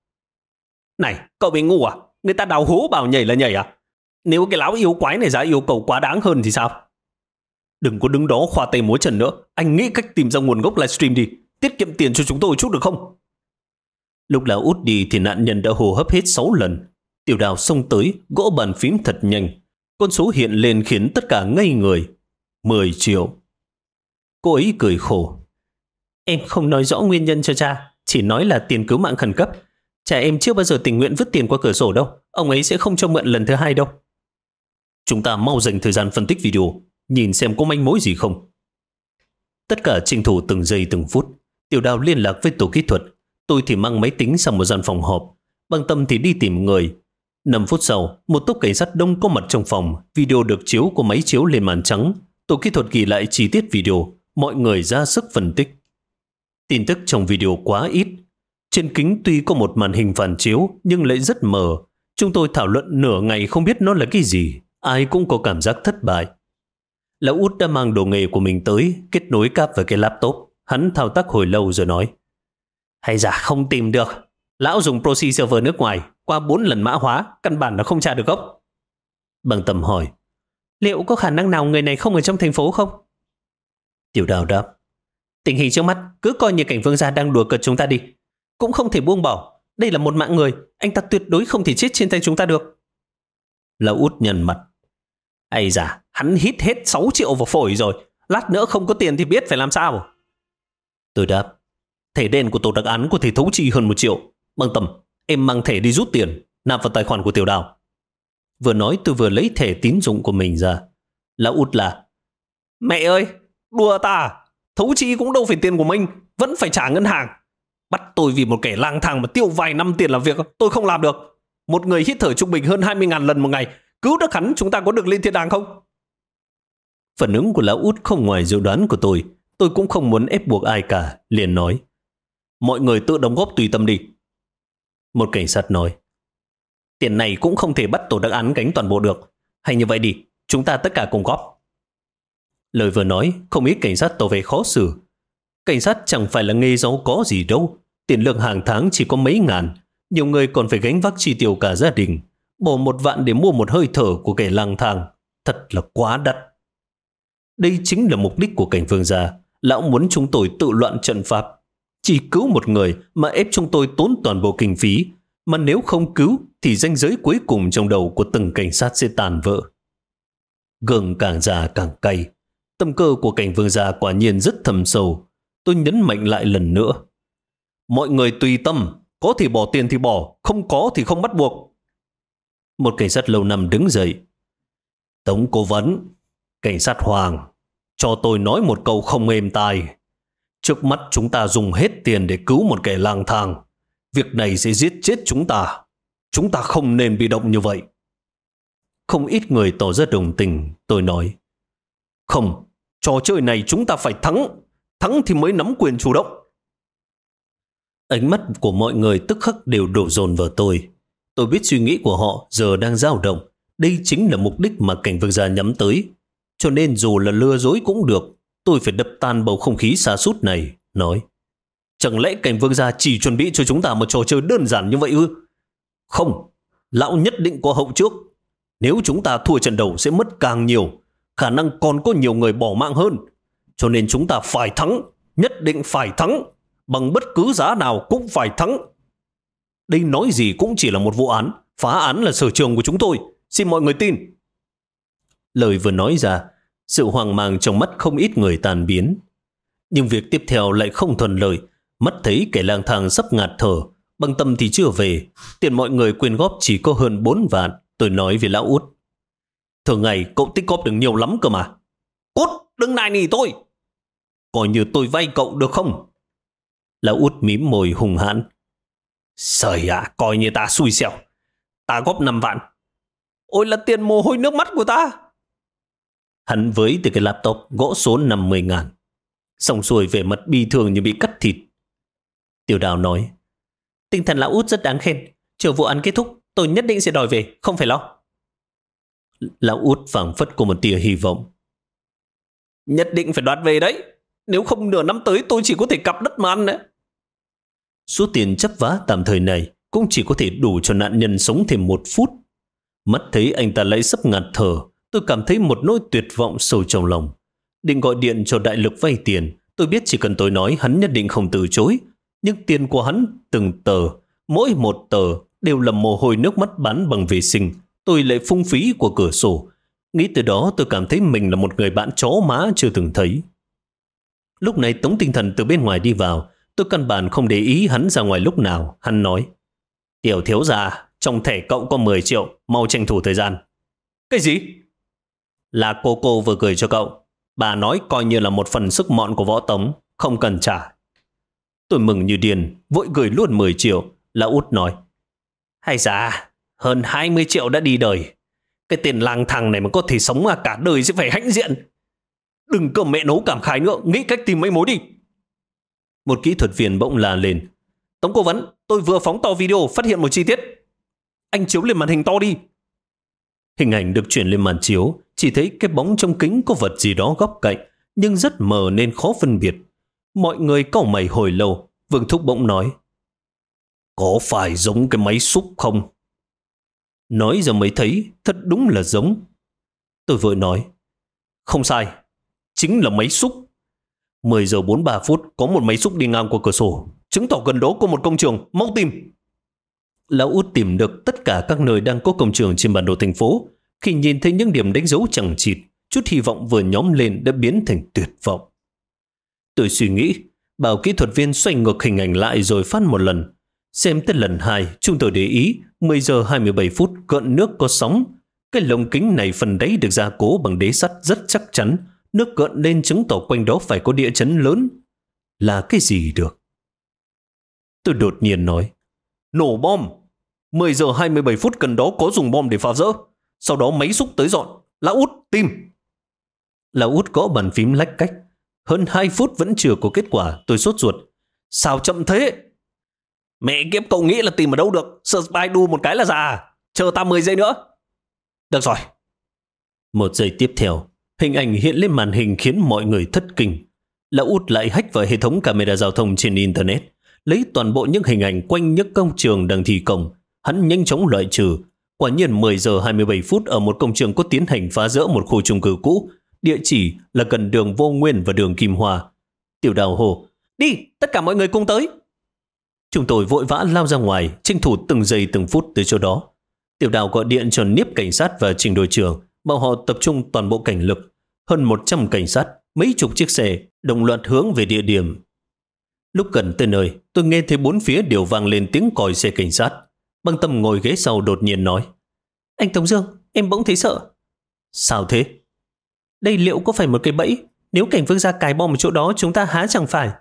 Này, cậu bị ngu à? Người ta đào hố bảo nhảy là nhảy à? Nếu cái lão yêu quái này ra yêu cầu quá đáng hơn thì sao? Đừng có đứng đó khoa tay múa chân nữa. Anh nghĩ cách tìm ra nguồn gốc livestream đi. Tiết kiệm tiền cho chúng tôi chút được không? Lúc lão út đi thì nạn nhân đã hô hấp hết 6 lần. Tiểu Đào xông tới, gõ bàn phím thật nhanh. Con số hiện lên khiến tất cả ngây người. 10 triệu. Cô ấy cười khổ. Em không nói rõ nguyên nhân cho cha, chỉ nói là tiền cứu mạng khẩn cấp. Cha em chưa bao giờ tình nguyện vứt tiền qua cửa sổ đâu. Ông ấy sẽ không cho mượn lần thứ 2 đâu. Chúng ta mau dành thời gian phân tích video, nhìn xem có manh mối gì không. Tất cả tranh thủ từng giây từng phút. Tiểu Đào liên lạc với tổ kỹ thuật. Tôi thì mang máy tính sang một gian phòng họp. Băng Tâm thì đi tìm người. 5 phút sau, một tốp cảnh sát đông có mặt trong phòng. Video được chiếu qua máy chiếu lên màn trắng. Tổ kỹ thuật ghi lại chi tiết video. Mọi người ra sức phân tích. Tin tức trong video quá ít. Trên kính tuy có một màn hình phản chiếu nhưng lại rất mờ. Chúng tôi thảo luận nửa ngày không biết nó là cái gì. Ai cũng có cảm giác thất bại. Lão út đã mang đồ nghề của mình tới, kết nối cáp vào cái laptop. Hắn thao tác hồi lâu rồi nói. Hay dạ không tìm được. Lão dùng proxy server nước ngoài, qua 4 lần mã hóa, căn bản là không tra được gốc. Bằng Tâm hỏi. Liệu có khả năng nào người này không ở trong thành phố không? Tiểu Đào đáp. Tình hình trước mắt cứ coi như cảnh vương gia đang đùa cợt chúng ta đi. Cũng không thể buông bỏ. Đây là một mạng người. Anh ta tuyệt đối không thể chết trên tay chúng ta được. Lão út nhăn mặt. Ây da, hắn hít hết 6 triệu vào phổi rồi. Lát nữa không có tiền thì biết phải làm sao. Tôi đáp. Thẻ đen của tổ đặc án có thể thấu chi hơn 1 triệu. Bằng Tâm, em mang thẻ đi rút tiền, nạp vào tài khoản của Tiểu Đào. Vừa nói tôi vừa lấy thẻ tín dụng của mình ra. Lão út là. Mẹ ơi, đùa ta. Thấu chi cũng đâu phải tiền của mình, vẫn phải trả ngân hàng. Bắt tôi vì một kẻ lang thang mà tiêu vài năm tiền làm việc, tôi không làm được. Một người hít thở trung bình hơn 20.000 lần một ngày, cứu được hắn chúng ta có được lên thiên đàng không? Phản ứng của lão út không ngoài dự đoán của tôi cũng không muốn ép buộc ai cả, liền nói. Mọi người tự đóng góp tùy tâm đi. Một cảnh sát nói. Tiền này cũng không thể bắt tổ đặc án gánh toàn bộ được. Hay như vậy đi, chúng ta tất cả cùng góp. Lời vừa nói, không ít cảnh sát tỏ vẻ khó xử. Cảnh sát chẳng phải là nghề giàu có gì đâu. Tiền lương hàng tháng chỉ có mấy ngàn. Nhiều người còn phải gánh vác chi tiêu cả gia đình. Bỏ 1 vạn để mua một hơi thở của kẻ lang thang. Thật là quá đắt. Đây chính là mục đích của cảnh vương gia. Lão muốn chúng tôi tự loạn trận pháp. Chỉ cứu một người mà ép chúng tôi tốn toàn bộ kinh phí. Mà nếu không cứu thì ranh giới cuối cùng trong đầu của từng cảnh sát sẽ tàn vỡ. Gừng càng già càng cay. Tâm cơ của cảnh vương gia quả nhiên rất thâm sâu. Tôi nhấn mạnh lại lần nữa. Mọi người tùy tâm. Có thì bỏ tiền thì bỏ, không có thì không bắt buộc. Một cảnh sát lâu năm đứng dậy. Tống cố vấn, cảnh sát Hoàng, cho tôi nói một câu không êm tai. Trước mắt chúng ta dùng hết tiền để cứu một kẻ lang thang. Việc này sẽ giết chết chúng ta. Chúng ta không nên bị động như vậy. Không ít người tỏ ra đồng tình. Tôi nói. Không, trò chơi này chúng ta phải thắng. Thắng thì mới nắm quyền chủ động. Ánh mắt của mọi người tức khắc đều đổ dồn vào tôi. Tôi biết suy nghĩ của họ giờ đang dao động. Đây chính là mục đích mà cảnh vương gia nhắm tới. Cho nên dù là lừa dối cũng được. Tôi phải đập tan bầu không khí sa sút này. Nói. Chẳng lẽ cảnh vương gia chỉ chuẩn bị cho chúng ta một trò chơi đơn giản như vậy ư? Không, lão nhất định có hậu trước. Nếu chúng ta thua trận đầu sẽ mất càng nhiều. Khả năng còn có nhiều người bỏ mạng hơn. Cho nên chúng ta phải thắng. Nhất định phải thắng. Bằng bất cứ giá nào cũng phải thắng. Đây nói gì cũng chỉ là một vụ án. Phá án là sở trường của chúng tôi. Xin mọi người tin. Lời vừa nói ra, sự hoang mang trong mắt không ít người tan biến. Nhưng việc tiếp theo lại không thuận lợi. Mắt thấy kẻ lang thang sắp ngạt thở. Băng tâm thì chưa về. Tiền mọi người quyên góp chỉ có hơn 4 vạn. Tôi nói với lão út. Thường ngày cậu tích góp được nhiều lắm cơ mà. Cút, đừng nài nỉ tôi. Coi như tôi vay cậu được không? Lão út mím môi hùng hãn. Trời ạ, coi như ta xui xẻo. Ta góp 5 vạn. Ôi là tiền mồ hôi nước mắt của ta. Hắn với từ cái laptop gõ số 50.000. Xong xuôi về mặt bi thường như bị cắt thịt. Tiểu Đào nói. Tinh thần lão út rất đáng khen. Chờ vụ án kết thúc tôi nhất định sẽ đòi về, không phải lo. Lão út phảng phất có một tia hy vọng. Nhất định phải đoạt về đấy. Nếu không nửa năm tới tôi chỉ có thể cặp đất mà ăn đấy. Số tiền chấp vá tạm thời này cũng chỉ có thể đủ cho nạn nhân sống thêm 1 phút. Mắt thấy anh ta lại sắp ngạt thở, tôi cảm thấy một nỗi tuyệt vọng sâu trong lòng. Định gọi điện cho Đại Lực vay tiền. Tôi biết chỉ cần tôi nói hắn nhất định không từ chối. Nhưng tiền của hắn từng tờ, mỗi một tờ đều là mồ hôi nước mắt bán bằng vệ sinh. Tôi lại phung phí của cửa sổ. Nghĩ từ đó tôi cảm thấy mình là một người bạn chó má chưa từng thấy. Lúc này Tống Tinh Thần từ bên ngoài đi vào. Tôi căn bản không để ý hắn ra ngoài lúc nào. Hắn nói. Tiểu thiếu gia, trong thẻ cậu có 10 triệu. Mau tranh thủ thời gian. Cái gì? Là cô vừa gửi cho cậu. Bà nói coi như là một phần sức mọn của Võ Tống. Không cần trả. Tôi mừng như điên. Vội gửi luôn 10 triệu. Lão út nói. Hay da, hơn 20 triệu đã đi đời. Cái tên lang thang này mà có thể sống cả đời sẽ phải hãnh diện. Đừng cầm mẹ nấu cảm khái nữa. Nghĩ cách tìm mấy mối đi. Một kỹ thuật viên bỗng la lên. Tống cố vấn, tôi vừa phóng to video phát hiện một chi tiết. Anh chiếu lên màn hình to đi. Hình ảnh được chuyển lên màn chiếu. Chỉ thấy cái bóng trong kính có vật gì đó góc cạnh. Nhưng rất mờ nên khó phân biệt. Mọi người cau mày hồi lâu. Vương Thúc bỗng nói. Có phải giống cái máy xúc không? Nói giờ mới thấy. Thật đúng là giống. Tôi vội nói. Không sai. Chính là máy xúc. 10 giờ 43 phút có một máy xúc đi ngang qua cửa sổ. Chứng tỏ gần đó có một công trường. Mau tìm. Lão út tìm được tất cả các nơi đang có công trường trên bản đồ thành phố. Khi nhìn thấy những điểm đánh dấu chằng chịt, chút hy vọng vừa nhóm lên đã biến thành tuyệt vọng. Tôi suy nghĩ, bảo kỹ thuật viên xoay ngược hình ảnh lại rồi phát một lần. Xem tới lần 2, chúng tôi để ý 10 giờ 27 phút gợn nước có sóng. Cái lồng kính này phần đáy được gia cố bằng đế sắt rất chắc chắn. nước gợn lên chứng tỏ quanh đó phải có địa chấn lớn. Là cái gì được? Tôi đột nhiên nói, nổ bom. 10 giờ 27 phút gần đó có dùng bom để phá rỡ. Sau đó máy xúc tới dọn. Lão Út tìm. Lão Út gõ bàn phím lách cách. Hơn 2 phút vẫn chưa có kết quả. Tôi sốt ruột. Sao chậm thế? Mẹ kiếp, cậu nghĩ là tìm ở đâu được? Search Baidu một cái là ra. Chờ ta 10 giây nữa. Được rồi. 1 giây tiếp theo, hình ảnh hiện lên màn hình khiến mọi người thất kinh. Lão Út lại hack vào hệ thống camera giao thông trên Internet, lấy toàn bộ những hình ảnh quanh những công trường đang thi công. Hắn nhanh chóng loại trừ. Quả nhiên 10 giờ 27 phút ở một công trường có tiến hành phá rỡ một khu chung cư cũ. Địa chỉ là gần đường Vô Nguyên và đường Kim Hoa. Tiểu Đào hô, đi, tất cả mọi người cùng tới. Chúng tôi vội vã lao ra ngoài, tranh thủ từng giây từng phút tới chỗ đó. Tiểu Đào gọi điện cho Niếp cảnh sát và Trình đội trưởng, bảo họ tập trung toàn bộ cảnh lực. Hơn 100 cảnh sát, mấy chục chiếc xe, đồng loạt hướng về địa điểm. Lúc gần tới nơi, tôi nghe thấy bốn phía đều vang lên tiếng còi xe cảnh sát. Băng Tâm ngồi ghế sau đột nhiên nói, anh Tống Dương, em bỗng thấy sợ. Sao thế? Đây liệu có phải một cái bẫy? Nếu cảnh vương gia cài bom ở chỗ đó, chúng ta há chẳng phải?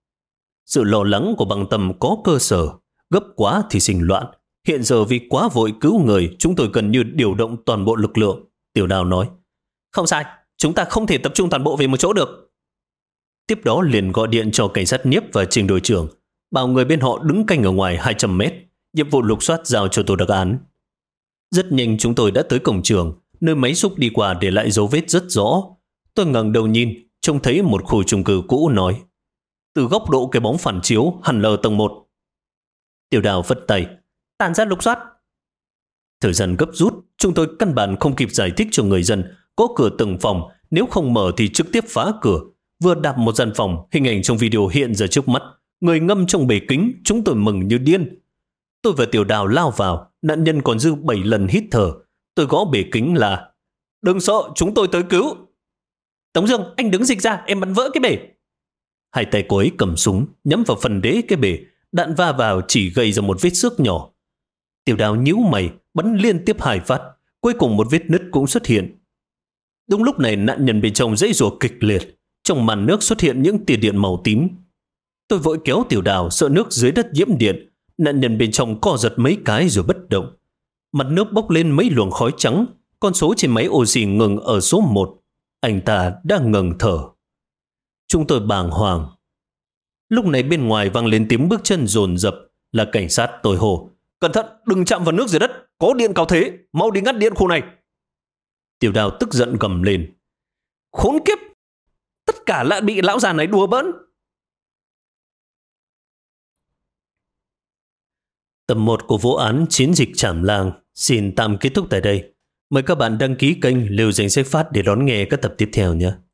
Sự lo lắng của Băng Tâm có cơ sở. Gấp quá thì sinh loạn. Hiện giờ vì quá vội cứu người, chúng tôi gần như điều động toàn bộ lực lượng. Tiểu Đào nói, không sai, chúng ta không thể tập trung toàn bộ về một chỗ được. Tiếp đó liền gọi điện cho cảnh sát Niếp và Trình đội trưởng, bảo người bên họ đứng canh ở ngoài 200 mét. Nhiệm vụ lục soát giao cho tổ đặc án. Rất nhanh chúng tôi đã tới cổng trường, nơi máy xúc đi qua để lại dấu vết rất rõ. Tôi ngẩng đầu nhìn, trông thấy một khu chung cư cũ, nói, từ góc độ cái bóng phản chiếu hẳn là ở tầng 1. Tiểu Đào phất tay, tản ra lục soát. Thời gian gấp rút, chúng tôi căn bản không kịp giải thích cho người dân. Có cửa từng phòng, nếu không mở thì trực tiếp phá cửa. Vừa đạp một gian phòng, hình ảnh trong video hiện ra trước mắt. Người ngâm trong bể kính, chúng tôi mừng như điên. Tôi và Tiểu Đào lao vào, nạn nhân còn dư 7 lần hít thở. Tôi gõ bể kính là, đừng sợ, chúng tôi tới cứu. Tống Dương, anh đứng dịch ra, em bắn vỡ cái bể. Hai tay cô ấy cầm súng, nhắm vào phần đế cái bể. Đạn va vào chỉ gây ra một vết xước nhỏ. Tiểu Đào nhíu mày, bắn liên tiếp 2 phát. Cuối cùng một vết nứt cũng xuất hiện. Đúng lúc này nạn nhân bên trong giãy giụa kịch liệt. Trong màn nước xuất hiện những tia điện màu tím. Tôi vội kéo Tiểu Đào, sợ nước dưới đất nhiễm điện. Nạn nhân bên trong co giật mấy cái rồi bất động. Mặt nước bốc lên mấy luồng khói trắng. Con số trên máy oxy ngừng ở số 1. Anh ta đang ngừng thở. Chúng tôi bàng hoàng. Lúc này bên ngoài vang lên tiếng bước chân dồn dập. Là cảnh sát. Tôi hô, cẩn thận, đừng chạm vào nước dưới đất, có điện cao thế, mau đi ngắt điện khu này. Tiểu Đào tức giận gầm lên, khốn kiếp, tất cả lại bị lão già này đùa bỡn. Tập 1 của vụ án Chiến dịch Trảm Lang xin tạm kết thúc tại đây. Mời các bạn đăng ký kênh, lưu danh sách phát để đón nghe các tập tiếp theo nhé.